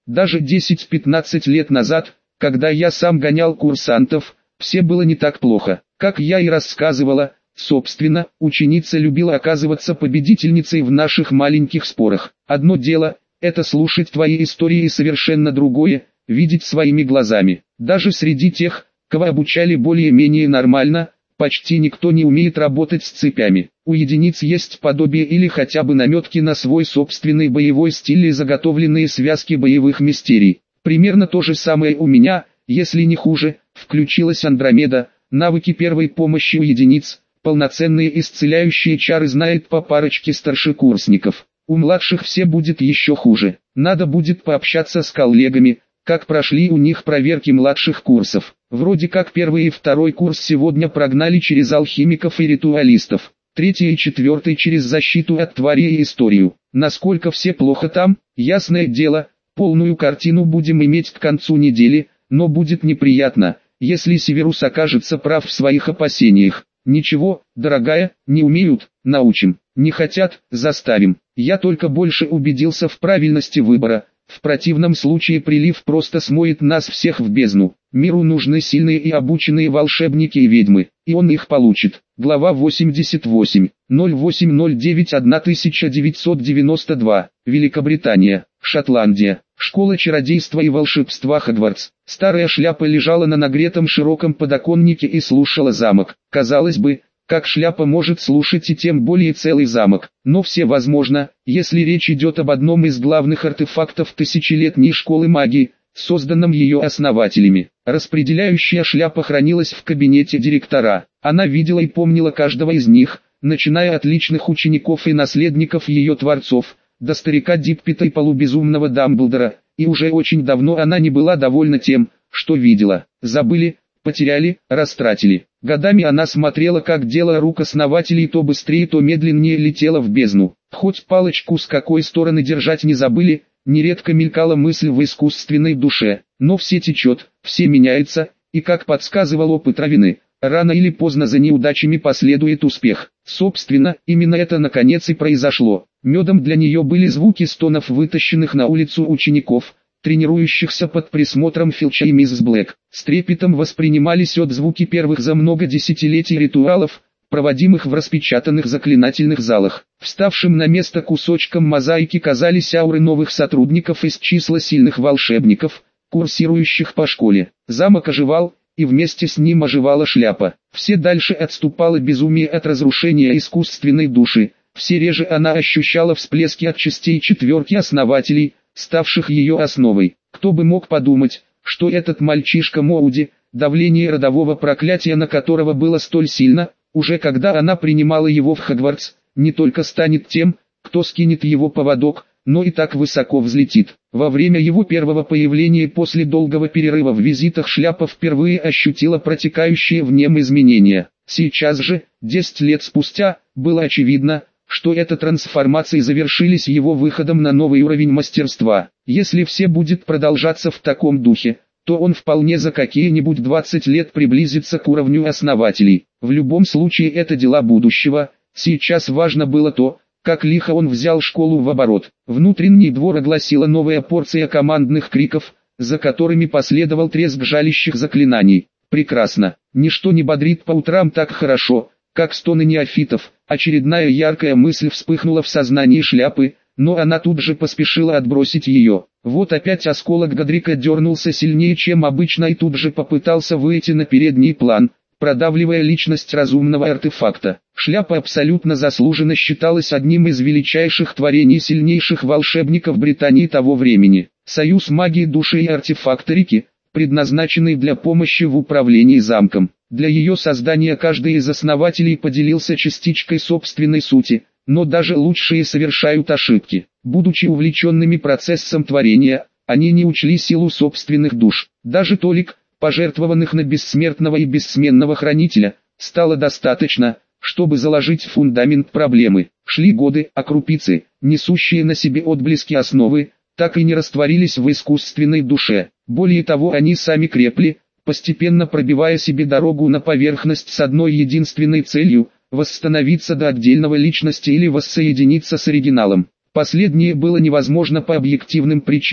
S1: Даже десять-пятнадцать лет назад, когда я сам гонял курсантов, все было не так плохо. Как я и рассказывала, собственно, ученица любила оказываться победительницей в наших маленьких спорах. Одно дело – это слушать твои истории, и совершенно другое – видеть своими глазами. Даже среди тех, кого обучали более-менее нормально, почти никто не умеет работать с цепями. У единиц есть подобие или хотя бы наметки на свой собственный боевой стиль и заготовленные связки боевых мистерий. Примерно то же самое у меня, если не хуже. Включилась Андромеда, навыки первой помощи у единиц, полноценные исцеляющие чары знает по парочке старшекурсников. У младших все будет еще хуже. Надо будет пообщаться с коллегами, как прошли у них проверки младших курсов. Вроде как первый и второй курс сегодня прогнали через алхимиков и ритуалистов, третий и четвертый через защиту от тварей и историю. Насколько все плохо там, ясное дело, полную картину будем иметь к концу недели, но будет неприятно, если Северус окажется прав в своих опасениях. Ничего, дорогая, не умеют, научим, не хотят, заставим. Я только больше убедился в правильности выбора. В противном случае прилив просто смоет нас всех в бездну. Миру нужны сильные и обученные волшебники и ведьмы, и он их получит. Глава восемьдесят восемь, ноль восемь ноль девять тысяча девятьсот девяносто два, Великобритания, Шотландия, Школа чародейства и волшебства Хогвартс. Старая шляпа лежала на нагретом широком подоконнике и слушала замок. Казалось бы, как шляпа может слушать и тем более целый замок, но все возможно, если речь идет об одном из главных артефактов тысячелетней школы магии, созданном ее основателями. Распределяющая шляпа хранилась в кабинете директора. Она видела и помнила каждого из них, начиная от личных учеников и наследников ее творцов, до старика Диппета и полубезумного Дамблдора, и уже очень давно она не была довольна тем, что видела. Забыли, потеряли, растратили. Годами она смотрела, как дело рук основателей то быстрее, то медленнее летело в бездну. Хоть палочку с какой стороны держать не забыли, нередко мелькала мысль в искусственной душе. Но все течет, все меняется, и как подсказывал опыт Равины, рано или поздно за неудачами последует успех. Собственно, именно это наконец и произошло. Медом для нее были звуки стонов вытащенных на улицу учеников, тренирующихся под присмотром Филча и миссис Блэк. С трепетом воспринимались отзвуки первых за много десятилетий ритуалов, проводимых в распечатанных заклинательных залах. Вставшим на место кусочком мозаики казались ауры новых сотрудников из числа сильных волшебников, курсирующих по школе. Замок оживал, и вместе с ним оживала шляпа. Все дальше отступало безумие от разрушения искусственной души, все реже она ощущала всплески от частей четверки основателей, ставших ее основой. Кто бы мог подумать, что этот мальчишка Моуди, давление родового проклятия на которого было столь сильно, уже когда она принимала его в Хогвартс, не только станет тем, кто скинет его поводок, но и так высоко взлетит. Во время его первого появления после долгого перерыва в визитах шляпа впервые ощутила протекающие в нем изменения. Сейчас же, десять лет спустя, было очевидно, что эти трансформации завершились его выходом на новый уровень мастерства. Если все будет продолжаться в таком духе, то он вполне за какие-нибудь двадцать лет приблизится к уровню основателей. В любом случае это дела будущего, сейчас важно было то, как лихо он взял школу в оборот. Внутренний двор огласила новая порция командных криков, за которыми последовал треск жалящих заклинаний. Прекрасно, ничто не бодрит по утрам так хорошо, как стоны неофитов. Очередная яркая мысль вспыхнула в сознании шляпы, но она тут же поспешила отбросить ее. Вот опять осколок Годрика дернулся сильнее, чем обычно, и тут же попытался выйти на передний план, продавливая личность разумного артефакта. Шляпа абсолютно заслуженно считалась одним из величайших творений сильнейших волшебников Британии того времени. Союз магии души и артефакторики, предназначенный для помощи в управлении замком. Для ее создания каждый из основателей поделился частичкой собственной сути, но даже лучшие совершают ошибки. Будучи увлеченными процессом творения, они не учли силу собственных душ. Даже толик, пожертвованных на бессмертного и бессменного хранителя, стало достаточно, чтобы заложить фундамент проблемы. Шли годы, а крупицы, несущие на себе отблески основы, так и не растворились в искусственной душе. Более того, они сами крепли, постепенно пробивая себе дорогу на поверхность с одной единственной целью – восстановиться до отдельного личности или воссоединиться с оригиналом. Последнее было невозможно по объективным причинам,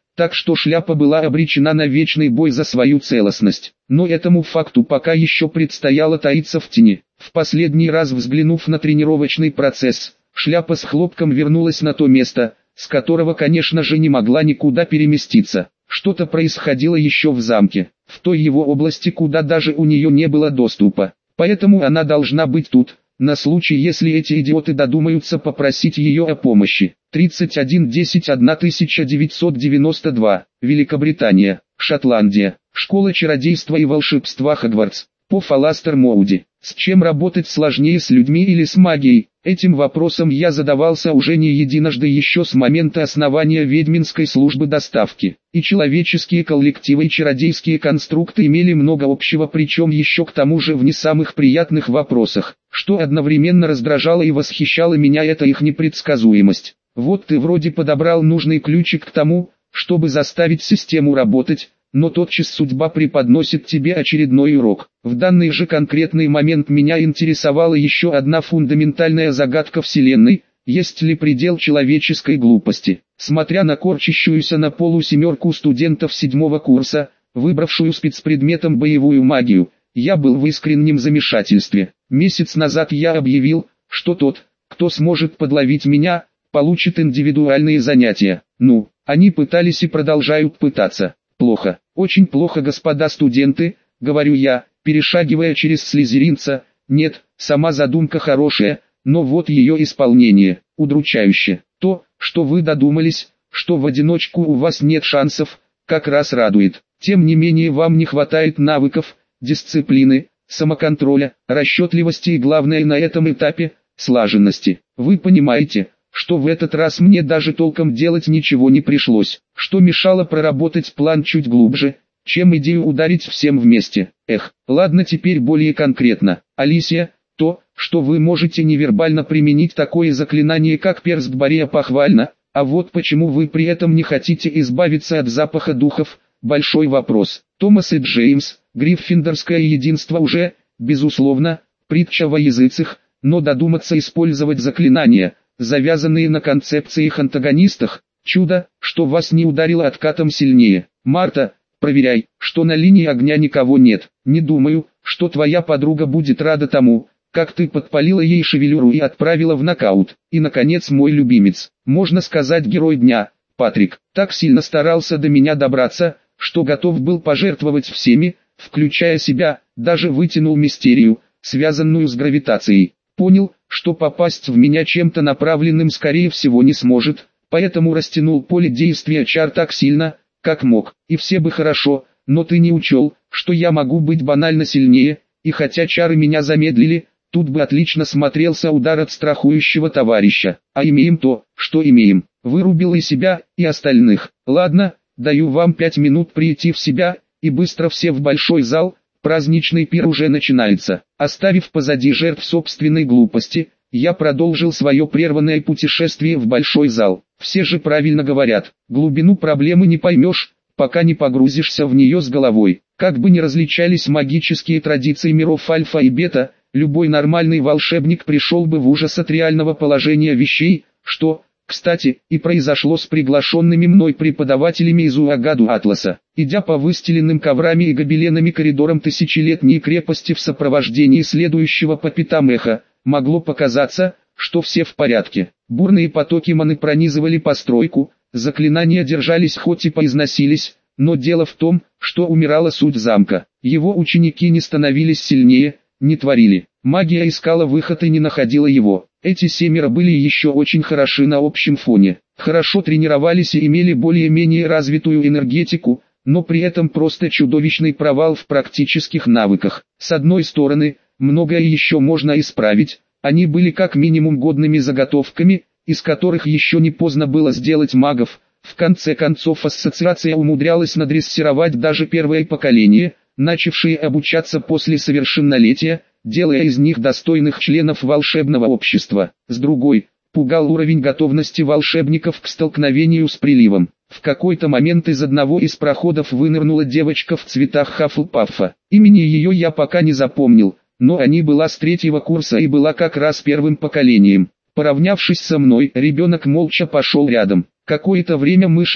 S1: так что шляпа была обречена на вечный бой за свою целостность. Но этому факту пока еще предстояло таиться в тени. В последний раз взглянув на тренировочный процесс, шляпа с хлопком вернулась на то место, с которого, конечно же, не могла никуда переместиться. Что-то происходило еще в замке, в той его области, куда даже у нее не было доступа. Поэтому она должна быть тут, на случай, если эти идиоты додумаются попросить ее о помощи. тридцать один десять тысяча девятьсот девяносто два. Великобритания, Шотландия. Школа чародейства и волшебства Хогвартс. По Фаластер Моуди. С чем работать сложнее, с людьми или с магией? Этим вопросом я задавался уже не единожды еще с момента основания ведьминской службы доставки. И человеческие коллективы и чародейские конструкты имели много общего, причем еще к тому же в не самых приятных вопросах. Что одновременно раздражало и восхищало меня, это их непредсказуемость. Вот ты вроде подобрал нужный ключик к тому, чтобы заставить систему работать, но тотчас судьба преподносит тебе очередной урок. В данный же конкретный момент меня интересовала еще одна фундаментальная загадка Вселенной: есть ли предел человеческой глупости? Смотря на корчащуюся на полу семерку студентов седьмого курса, выбравшую спецпредметом боевую магию, я был в искреннем замешательстве. Месяц назад я объявил, что тот, кто сможет подловить меня, получит индивидуальные занятия. Ну, они пытались и продолжают пытаться. Плохо, очень плохо, господа студенты, говорю я, перешагивая через слизеринца. Нет, сама задумка хорошая, но вот ее исполнение удручающе. То, что вы додумались, что в одиночку у вас нет шансов, как раз радует. Тем не менее, вам не хватает навыков, дисциплины, самоконтроля, расчетливости и, главное на этом этапе, слаженности. Вы понимаете, что в этот раз мне даже толком делать ничего не пришлось, что мешало проработать план чуть глубже, чем идею ударить всем вместе. Эх, ладно, теперь более конкретно. Алисия, то, что вы можете невербально применить такое заклинание, как перст Борея, похвально, а вот почему вы при этом не хотите избавиться от запаха духов, большой вопрос. Томас и Джеймс, гриффиндорское единство уже, безусловно, притча во языцах, но додуматься использовать заклинания, завязанные на концепциях антагонистах, чудо, что вас не ударило откатом сильнее. Марта, проверяй, что на линии огня никого нет. Не думаю, что твоя подруга будет рада тому, как ты подпалила ей шевелюру и отправила в нокаут. И наконец мой любимец, можно сказать герой дня, Патрик, так сильно старался до меня добраться, что готов был пожертвовать всеми, включая себя, даже вытянул мистерию, связанную с гравитацией. Понял, что попасть в меня чем-то направленным скорее всего не сможет, поэтому растянул поле действия чар так сильно, как мог. И все бы хорошо, но ты не учел, что я могу быть банально сильнее, и хотя чары меня замедлили, тут бы отлично смотрелся удар от страхующего товарища. А имеем то, что имеем. Вырубил и себя, и остальных. Ладно, даю вам пять минут прийти в себя, и быстро все в большой зал. Праздничный пир уже начинается. Оставив позади жертв собственной глупости, я продолжил свое прерванное путешествие в большой зал. Все же правильно говорят, глубину проблемы не поймешь, пока не погрузишься в нее с головой. Как бы ни различались магические традиции миров альфа и бета, любой нормальный волшебник пришел бы в ужас от реального положения вещей, что, кстати, и произошло с приглашенными мной преподавателями из Уагаду Атласа. Идя по выстеленным коврами и гобеленами коридорам тысячелетней крепости в сопровождении следующего по пятам эха, могло показаться, что все в порядке. Бурные потоки маны пронизывали постройку, заклинания держались хоть и поизносились, но дело в том, что умирала суть замка. Его ученики не становились сильнее, не творили. Магия искала выход и не находила его. Эти семеро были еще очень хороши на общем фоне. Хорошо тренировались и имели более-менее развитую энергетику, но при этом просто чудовищный провал в практических навыках. С одной стороны, многое еще можно исправить, они были как минимум годными заготовками, из которых еще не поздно было сделать магов. В конце концов ассоциация умудрялась надрессировать даже первое поколение, начавшие обучаться после совершеннолетия, делая из них достойных членов волшебного общества. С другой, пугал уровень готовности волшебников к столкновению с приливом. В какой-то момент из одного из проходов вынырнула девочка в цветах Хаффлпаффа. Имени ее я пока не запомнил, но она была с третьего курса и была как раз первым поколением. Поравнявшись со мной, ребенок молча пошел рядом. Какое-то время мы шли,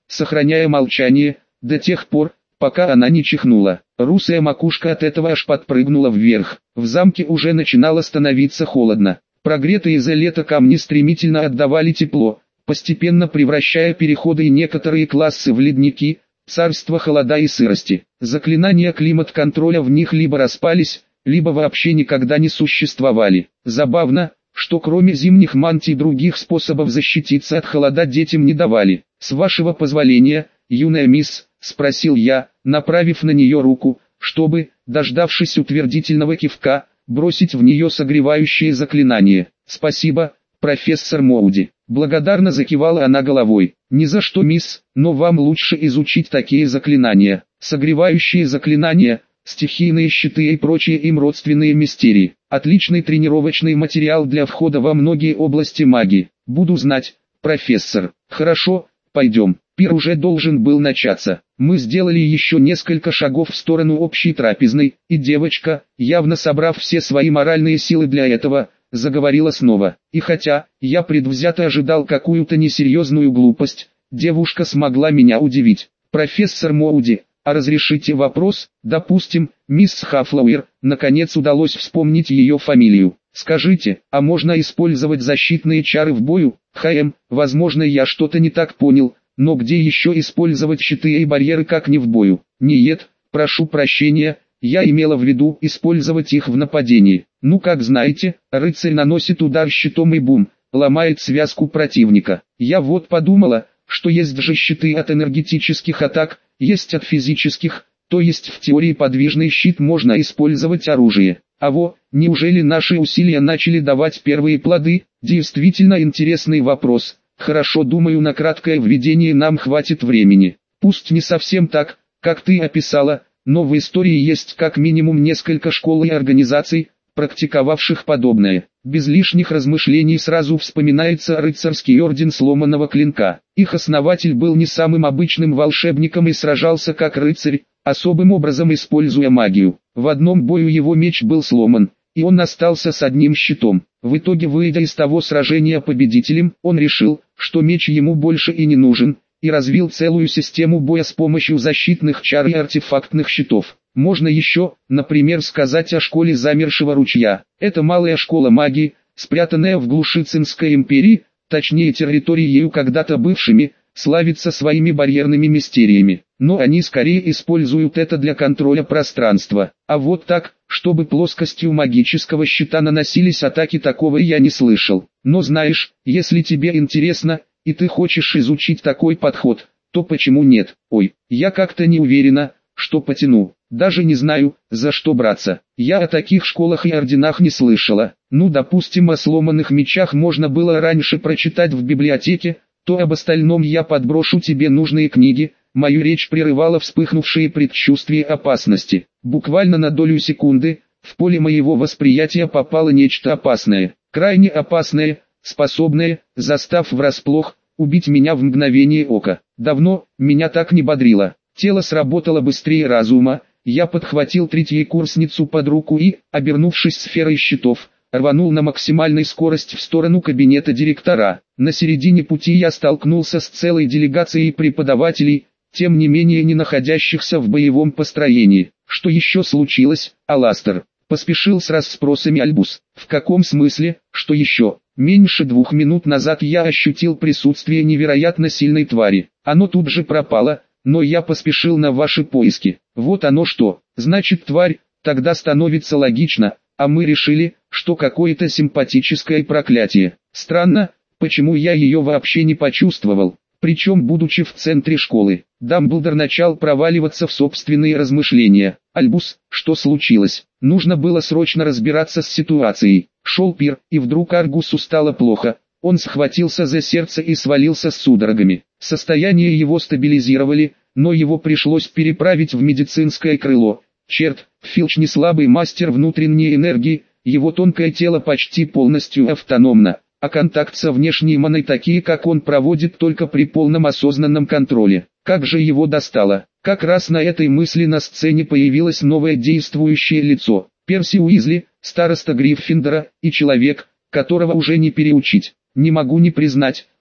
S1: сохраняя молчание, до тех пор, пока она не чихнула. Русая макушка от этого аж подпрыгнула вверх. В замке уже начинало становиться холодно. Прогретые за лето камни стремительно отдавали тепло, постепенно превращая переходы и некоторые классы в ледники, царство холода и сырости. Заклинания климат-контроля в них либо распались, либо вообще никогда не существовали. Забавно, что кроме зимних мантий других способов защититься от холода детям не давали. «С вашего позволения, юная мисс», — спросил я, направив на нее руку, чтобы, дождавшись утвердительного кивка, бросить в нее согревающее заклинание. «Спасибо, профессор Моуди». Благодарно закивала она головой. «Ни за что, мисс, но вам лучше изучить такие заклинания. Согревающие заклинания, стихийные щиты и прочие им родственные мистерии. Отличный тренировочный материал для входа во многие области магии. Буду знать, профессор». «Хорошо, пойдем». Пир уже должен был начаться. Мы сделали еще несколько шагов в сторону общей трапезной, и девочка, явно собрав все свои моральные силы для этого, заговорила снова. И хотя, я предвзято ожидал какую-то несерьезную глупость, девушка смогла меня удивить. «Профессор Моуди, а разрешите вопрос?» «Допустим, мисс Хафлауэр», наконец удалось вспомнить ее фамилию. «Скажите, а можно использовать защитные чары в бою?» «Хм, возможно, я что-то не так понял, но где еще использовать щиты и барьеры, как не в бою?» «Нет, прошу прощения, я имела в виду использовать их в нападении. Ну, как знаете, рыцарь наносит удар щитом и бум, ломает связку противника. Я вот подумала, что есть же щиты от энергетических атак, есть от физических, то есть в теории подвижный щит можно использовать оружие. А во, неужели наши усилия начали давать первые плоды?» Действительно интересный вопрос. Хорошо, думаю, на краткое введение нам хватит времени. Пусть не совсем так, как ты описала, но в истории есть как минимум несколько школ и организаций, практиковавших подобное. Без лишних размышлений сразу вспоминается рыцарский орден сломанного клинка. Их основатель был не самым обычным волшебником и сражался как рыцарь, особым образом используя магию. В одном бою его меч был сломан, и он остался с одним щитом. В итоге, выйдя из того сражения победителем, он решил, что меч ему больше и не нужен, и развил целую систему боя с помощью защитных чар и артефактных щитов. Можно еще, например, сказать о школе замершего ручья. Это малая школа магии, спрятанная в глуши Цинской империи, точнее территории ею когда-то бывшими, славится своими барьерными мистериями. Но они скорее используют это для контроля пространства. А вот так, чтобы плоскостью магического щита наносились атаки, такого я не слышал. Но знаешь, если тебе интересно, и ты хочешь изучить такой подход, то почему нет? Ой, я как-то не уверена, что потяну. Даже не знаю, за что браться. Я о таких школах и орденах не слышала. Ну, допустим, о сломанных мечах можно было раньше прочитать в библиотеке, то об остальном я подброшу тебе нужные книги. Мою речь прерывало вспыхнувшее предчувствие опасности. Буквально на долю секунды, в поле моего восприятия попало нечто опасное. Крайне опасное, способное, застав врасплох, убить меня в мгновение ока. Давно меня так не бодрило. Тело сработало быстрее разума. Я подхватил третьекурсницу под руку и, обернувшись сферой щитов, рванул на максимальной скорости в сторону кабинета директора. На середине пути я столкнулся с целой делегацией преподавателей, тем не менее не находящихся в боевом построении. «Что еще случилось, Аластер?» — поспешил с расспросами Альбус. «В каком смысле, что еще?» «Меньше двух минут назад я ощутил присутствие невероятно сильной твари. Оно тут же пропало, но я поспешил на ваши поиски. Вот оно что, значит тварь, тогда становится логично, а мы решили, что какое-то симпатическое проклятие. Странно, почему я ее вообще не почувствовал, причем будучи в центре школы». Дамблдор начал проваливаться в собственные размышления. «Альбус, что случилось?» Нужно было срочно разбираться с ситуацией. Шел пир, и вдруг Аргусу стало плохо. Он схватился за сердце и свалился с судорогами. Состояние его стабилизировали, но его пришлось переправить в медицинское крыло. Черт, Филч не слабый мастер внутренней энергии, его тонкое тело почти полностью автономно, а контакт со внешней маной такие, как он, проводит только при полном осознанном контроле. Как же его достало? Как раз на этой мысли на сцене появилось новое действующее лицо. Перси Уизли, староста Гриффиндора, и человек, которого уже не переучить. Не могу не признать,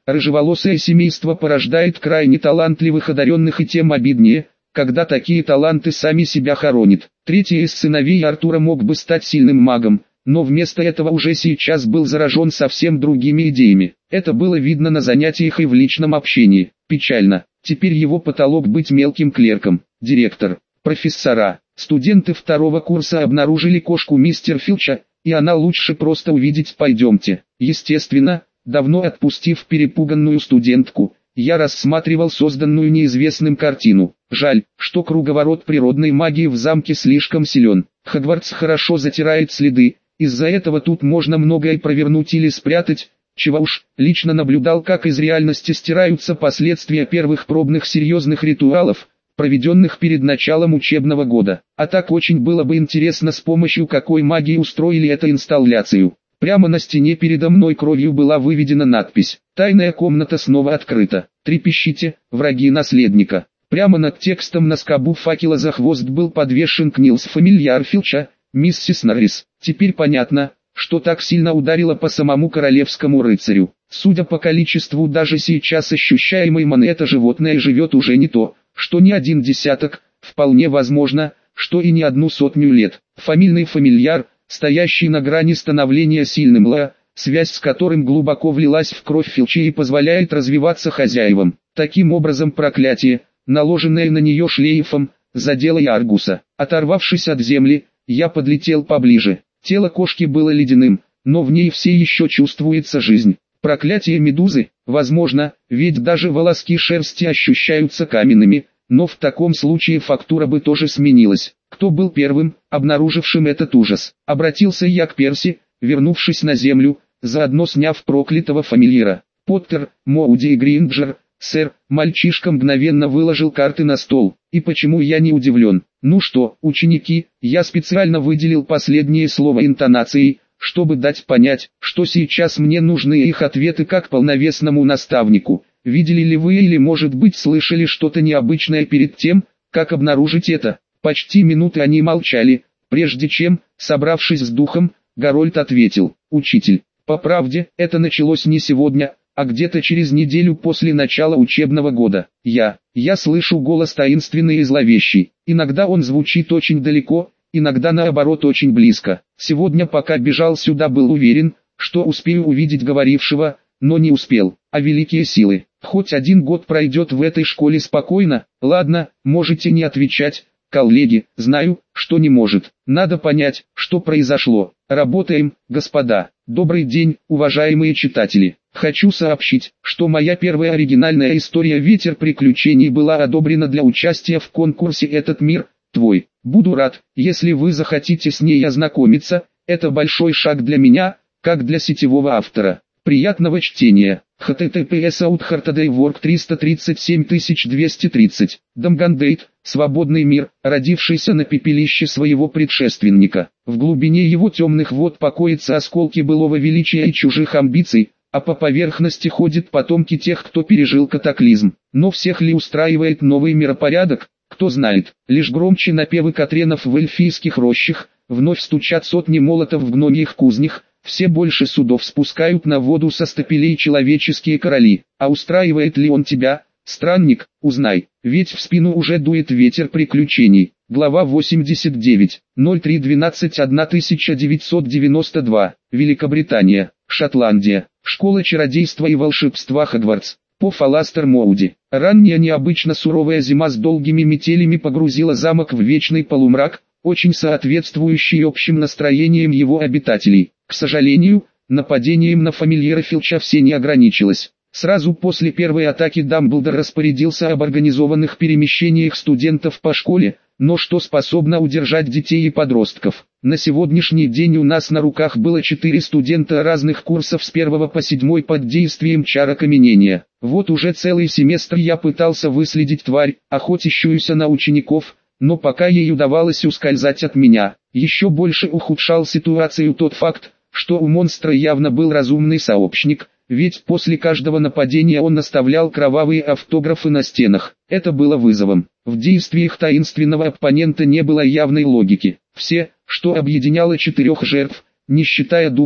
S1: Рыжеволосое семейство порождает крайне талантливых одаренных, и тем обиднее, когда такие таланты сами себя хоронят. Третий из сыновей Артура мог бы стать сильным магом, но вместо этого уже сейчас был заражен совсем другими идеями. Это было видно на занятиях и в личном общении. Печально. Теперь его потолок быть мелким клерком. Директор, профессора, студенты второго курса обнаружили кошку мистера Филча, и она лучше просто увидеть пойдемте. Естественно, давно отпустив перепуганную студентку, я рассматривал созданную неизвестным картину. Жаль, что круговорот природной магии в замке слишком силен. Хогвартс хорошо затирает следы, из-за этого тут можно многое провернуть или спрятать, чего уж, лично наблюдал, как из реальности стираются последствия первых пробных серьезных ритуалов, проведенных перед началом учебного года. А так очень было бы интересно, с помощью какой магии устроили эту инсталляцию. Прямо на стене передо мной кровью была выведена надпись: «Тайная комната снова открыта. Трепещите, враги наследника». Прямо над текстом на скобу факела за хвост был подвешен Книлс фамильяр Филча, миссис Норрис. Теперь понятно, что так сильно ударило по самому королевскому рыцарю. Судя по количеству даже сейчас ощущаемой маны, это животное живет уже не то, что не один десяток, вполне возможно, что и не одну сотню лет. Фамильный фамильяр, стоящий на грани становления сильным Ла, связь с которым глубоко влилась в кровь Филча и позволяет развиваться хозяевам. Таким образом проклятие, наложенное на нее шлейфом, задело и Аргуса. Оторвавшись от земли, я подлетел поближе. Тело кошки было ледяным, но в ней все еще чувствуется жизнь. Проклятие медузы, возможно, ведь даже волоски шерсти ощущаются каменными, но в таком случае фактура бы тоже сменилась. Кто был первым, обнаружившим этот ужас? Обратился я к Перси, вернувшись на землю, заодно сняв проклятого фамильяра. Поттер, Моуди и Гринджер, сэр, мальчишка мгновенно выложил карты на стол. И почему я не удивлен? Ну что, ученики, я специально выделил последнее слово интонацией, чтобы дать понять, что сейчас мне нужны их ответы как полновесному наставнику. Видели ли вы или, может быть, слышали что-то необычное перед тем, как обнаружить это? Почти минуты они молчали, прежде чем, собравшись с духом, Гарольд ответил: «Учитель, по правде, это началось не сегодня, а где-то через неделю после начала учебного года. Я, я слышу голос таинственный и зловещий. Иногда он звучит очень далеко, иногда наоборот очень близко. Сегодня, пока бежал сюда, был уверен, что успею увидеть говорившего, но не успел. А великие силы, хоть один год пройдет в этой школе спокойно? Ладно, можете не отвечать, коллеги, знаю, что не может. Надо понять, что произошло. Работаем, господа. Добрый день, уважаемые читатели. Хочу сообщить, что моя первая оригинальная история «Ветер приключений» была одобрена для участия в конкурсе «Этот мир твой». Буду рад, если вы захотите с ней ознакомиться. Это большой шаг для меня, как для сетевого автора. Приятного чтения. эйч ти ти пи эс Outhartadaywork триста тридцать семь тысяч двести тридцать. Дамгандейт, свободный мир, родившийся на пепелище своего предшественника. В глубине его темных вод покоятся осколки былого величия и чужих амбиций, а по поверхности ходят потомки тех, кто пережил катаклизм. Но всех ли устраивает новый миропорядок? Кто знает. Лишь громче напевы катренов в эльфийских рощах, вновь стучат сотни молотов в гномьих кузнях, все больше судов спускают на воду со стапелей человеческие короли. А устраивает ли он тебя, странник, узнай, ведь в спину уже дует ветер приключений. Глава восемьдесят девять, ноль три двенадцать тысяча девятьсот девяносто два, Великобритания, Шотландия, Школа чародейства и волшебства Хогвартс. По Аластер Моуди. Ранняя необычно суровая зима с долгими метелями погрузила замок в вечный полумрак, очень соответствующий общим настроениям его обитателей. К сожалению, нападением на фамильяра Филча все не ограничилось. Сразу после первой атаки Дамблдор распорядился об организованных перемещениях студентов по школе, но что способно удержать детей и подростков? На сегодняшний день у нас на руках было четыре студента разных курсов с первого по седьмой под действием чар окаменения. Вот уже целый семестр я пытался выследить тварь, охотящуюся на учеников, но пока ей удавалось ускользать от меня. Еще больше ухудшал ситуацию тот факт, что у монстра явно был разумный сообщник, ведь после каждого нападения он оставлял кровавые автографы на стенах. Это было вызовом. В действиях таинственного оппонента не было явной логики. Все, что объединяло четырех жертв, не считая духа,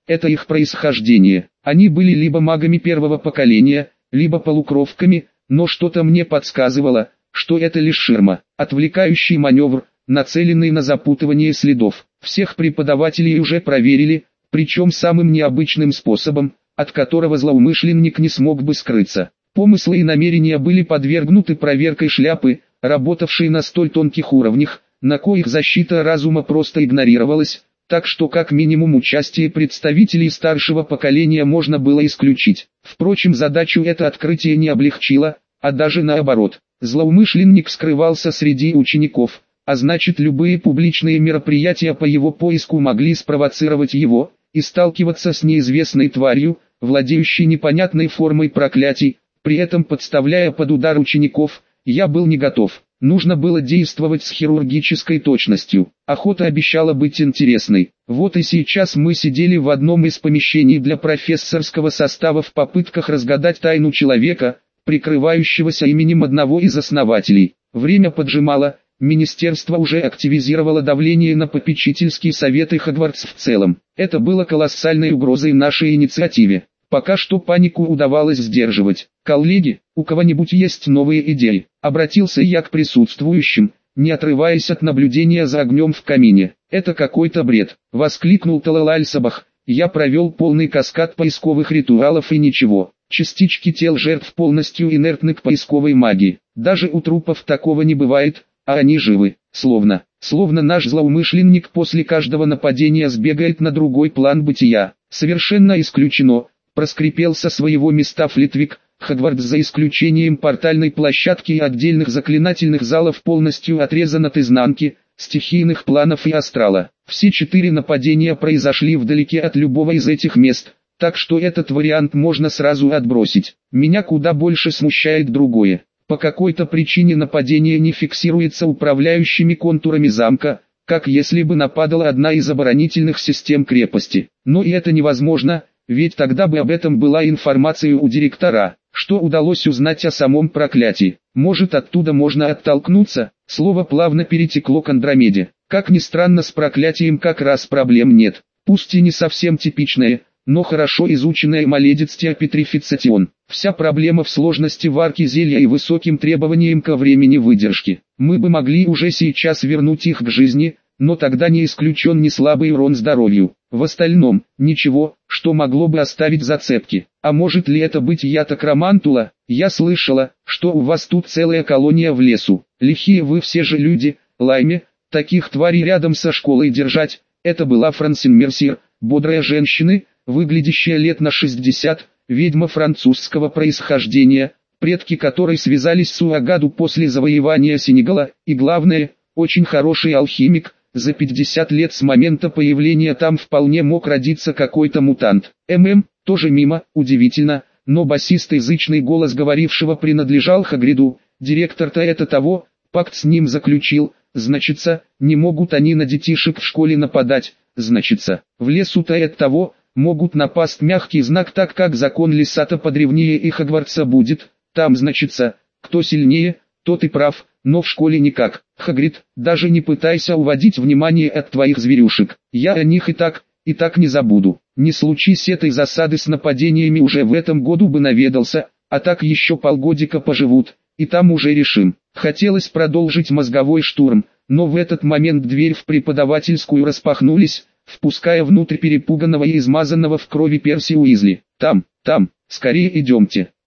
S1: это их происхождение. Они были либо магами первого поколения, либо полукровками, но что-то мне подсказывало, что это лишь ширма, отвлекающий маневр, нацеленный на запутывание следов. Всех преподавателей уже проверили, причем самым необычным способом, от которого злоумышленник не смог бы скрыться. Помыслы и намерения были подвергнуты проверкой шляпы, работавшей на столь тонких уровнях, на коих защита разума просто игнорировалась, так что как минимум участие представителей старшего поколения можно было исключить. Впрочем, задачу это открытие не облегчило, а даже наоборот. Злоумышленник скрывался среди учеников, а значит любые публичные мероприятия по его поиску могли спровоцировать его, и сталкиваться с неизвестной тварью, владеющей непонятной формой проклятий, при этом подставляя под удар учеников, я был не готов. Нужно было действовать с хирургической точностью. Охота обещала быть интересной. Вот и сейчас мы сидели в одном из помещений для профессорского состава в попытках разгадать тайну человека, прикрывающегося именем одного из основателей. Время поджимало, министерство уже активизировало давление на попечительский совет и Хогвартс в целом. Это было колоссальной угрозой нашей инициативе. Пока что панику удавалось сдерживать. «Коллеги, у кого-нибудь есть новые идеи?» Обратился я к присутствующим, не отрываясь от наблюдения за огнем в камине. «Это какой-то бред!» — воскликнул Талалаль-Сабах. Я провел полный каскад поисковых ритуалов и ничего. Частички тел жертв полностью инертны к поисковой магии. Даже у трупов такого не бывает, а они живы. Словно, словно наш злоумышленник после каждого нападения сбегает на другой план бытия. Совершенно исключено. Проскрипел со своего места Флитвик. Хогвартс за исключением портальной площадки и отдельных заклинательных залов полностью отрезан от изнанки, стихийных планов и астрала. Все четыре нападения произошли вдалеке от любого из этих мест, так что этот вариант можно сразу отбросить. Меня куда больше смущает другое. По какой-то причине нападение не фиксируется управляющими контурами замка, как если бы нападала одна из оборонительных систем крепости. Но и это невозможно, ведь тогда бы об этом была информация у директора. Что удалось узнать о самом проклятии? Может, оттуда можно оттолкнуться? Слово плавно перетекло к Андромеде. Как ни странно, с проклятием как раз проблем нет. Пусть и не совсем типичное, но хорошо изученное маледицтия петрифицатион. Вся проблема в сложности варки зелья и высоким требованиям ко времени выдержки. Мы бы могли уже сейчас вернуть их к жизни, но тогда не исключен неслабый урон здоровью. В остальном, ничего, что могло бы оставить зацепки. А может ли это быть яд акромантула? Я слышала, что у вас тут целая колония в лесу. Лихие вы все же люди, Лайме, таких тварей рядом со школой держать. Это была Франсин Мерсьер, бодрая женщина, выглядящая лет на шестьдесят, ведьма французского происхождения, предки которой связались с Уагаду после завоевания Сенегала, и главное, очень хороший алхимик. За пятьдесят лет с момента появления там вполне мог родиться какой-то мутант. ММ, тоже мимо, удивительно, но басистый язычный голос говорившего принадлежал Хагриду. Директор-то это того, пакт с ним заключил, значится, не могут они на детишек в школе нападать, значится, в лесу-то это того, могут напасть мягкий знак, так как закон леса-то подревнее и Хогвартса будет, там значится, кто сильнее, тот и прав. Но в школе никак. Хагрид, даже не пытайся уводить внимание от твоих зверюшек. Я о них и так, и так не забуду. Не случись этой засады с нападениями, уже в этом году бы наведался, а так еще полгодика поживут, и там уже решим. Хотелось продолжить мозговой штурм, но в этот момент дверь в преподавательскую распахнулись, впуская внутрь перепуганного и измазанного в крови Перси Уизли. Там, там, скорее идемте.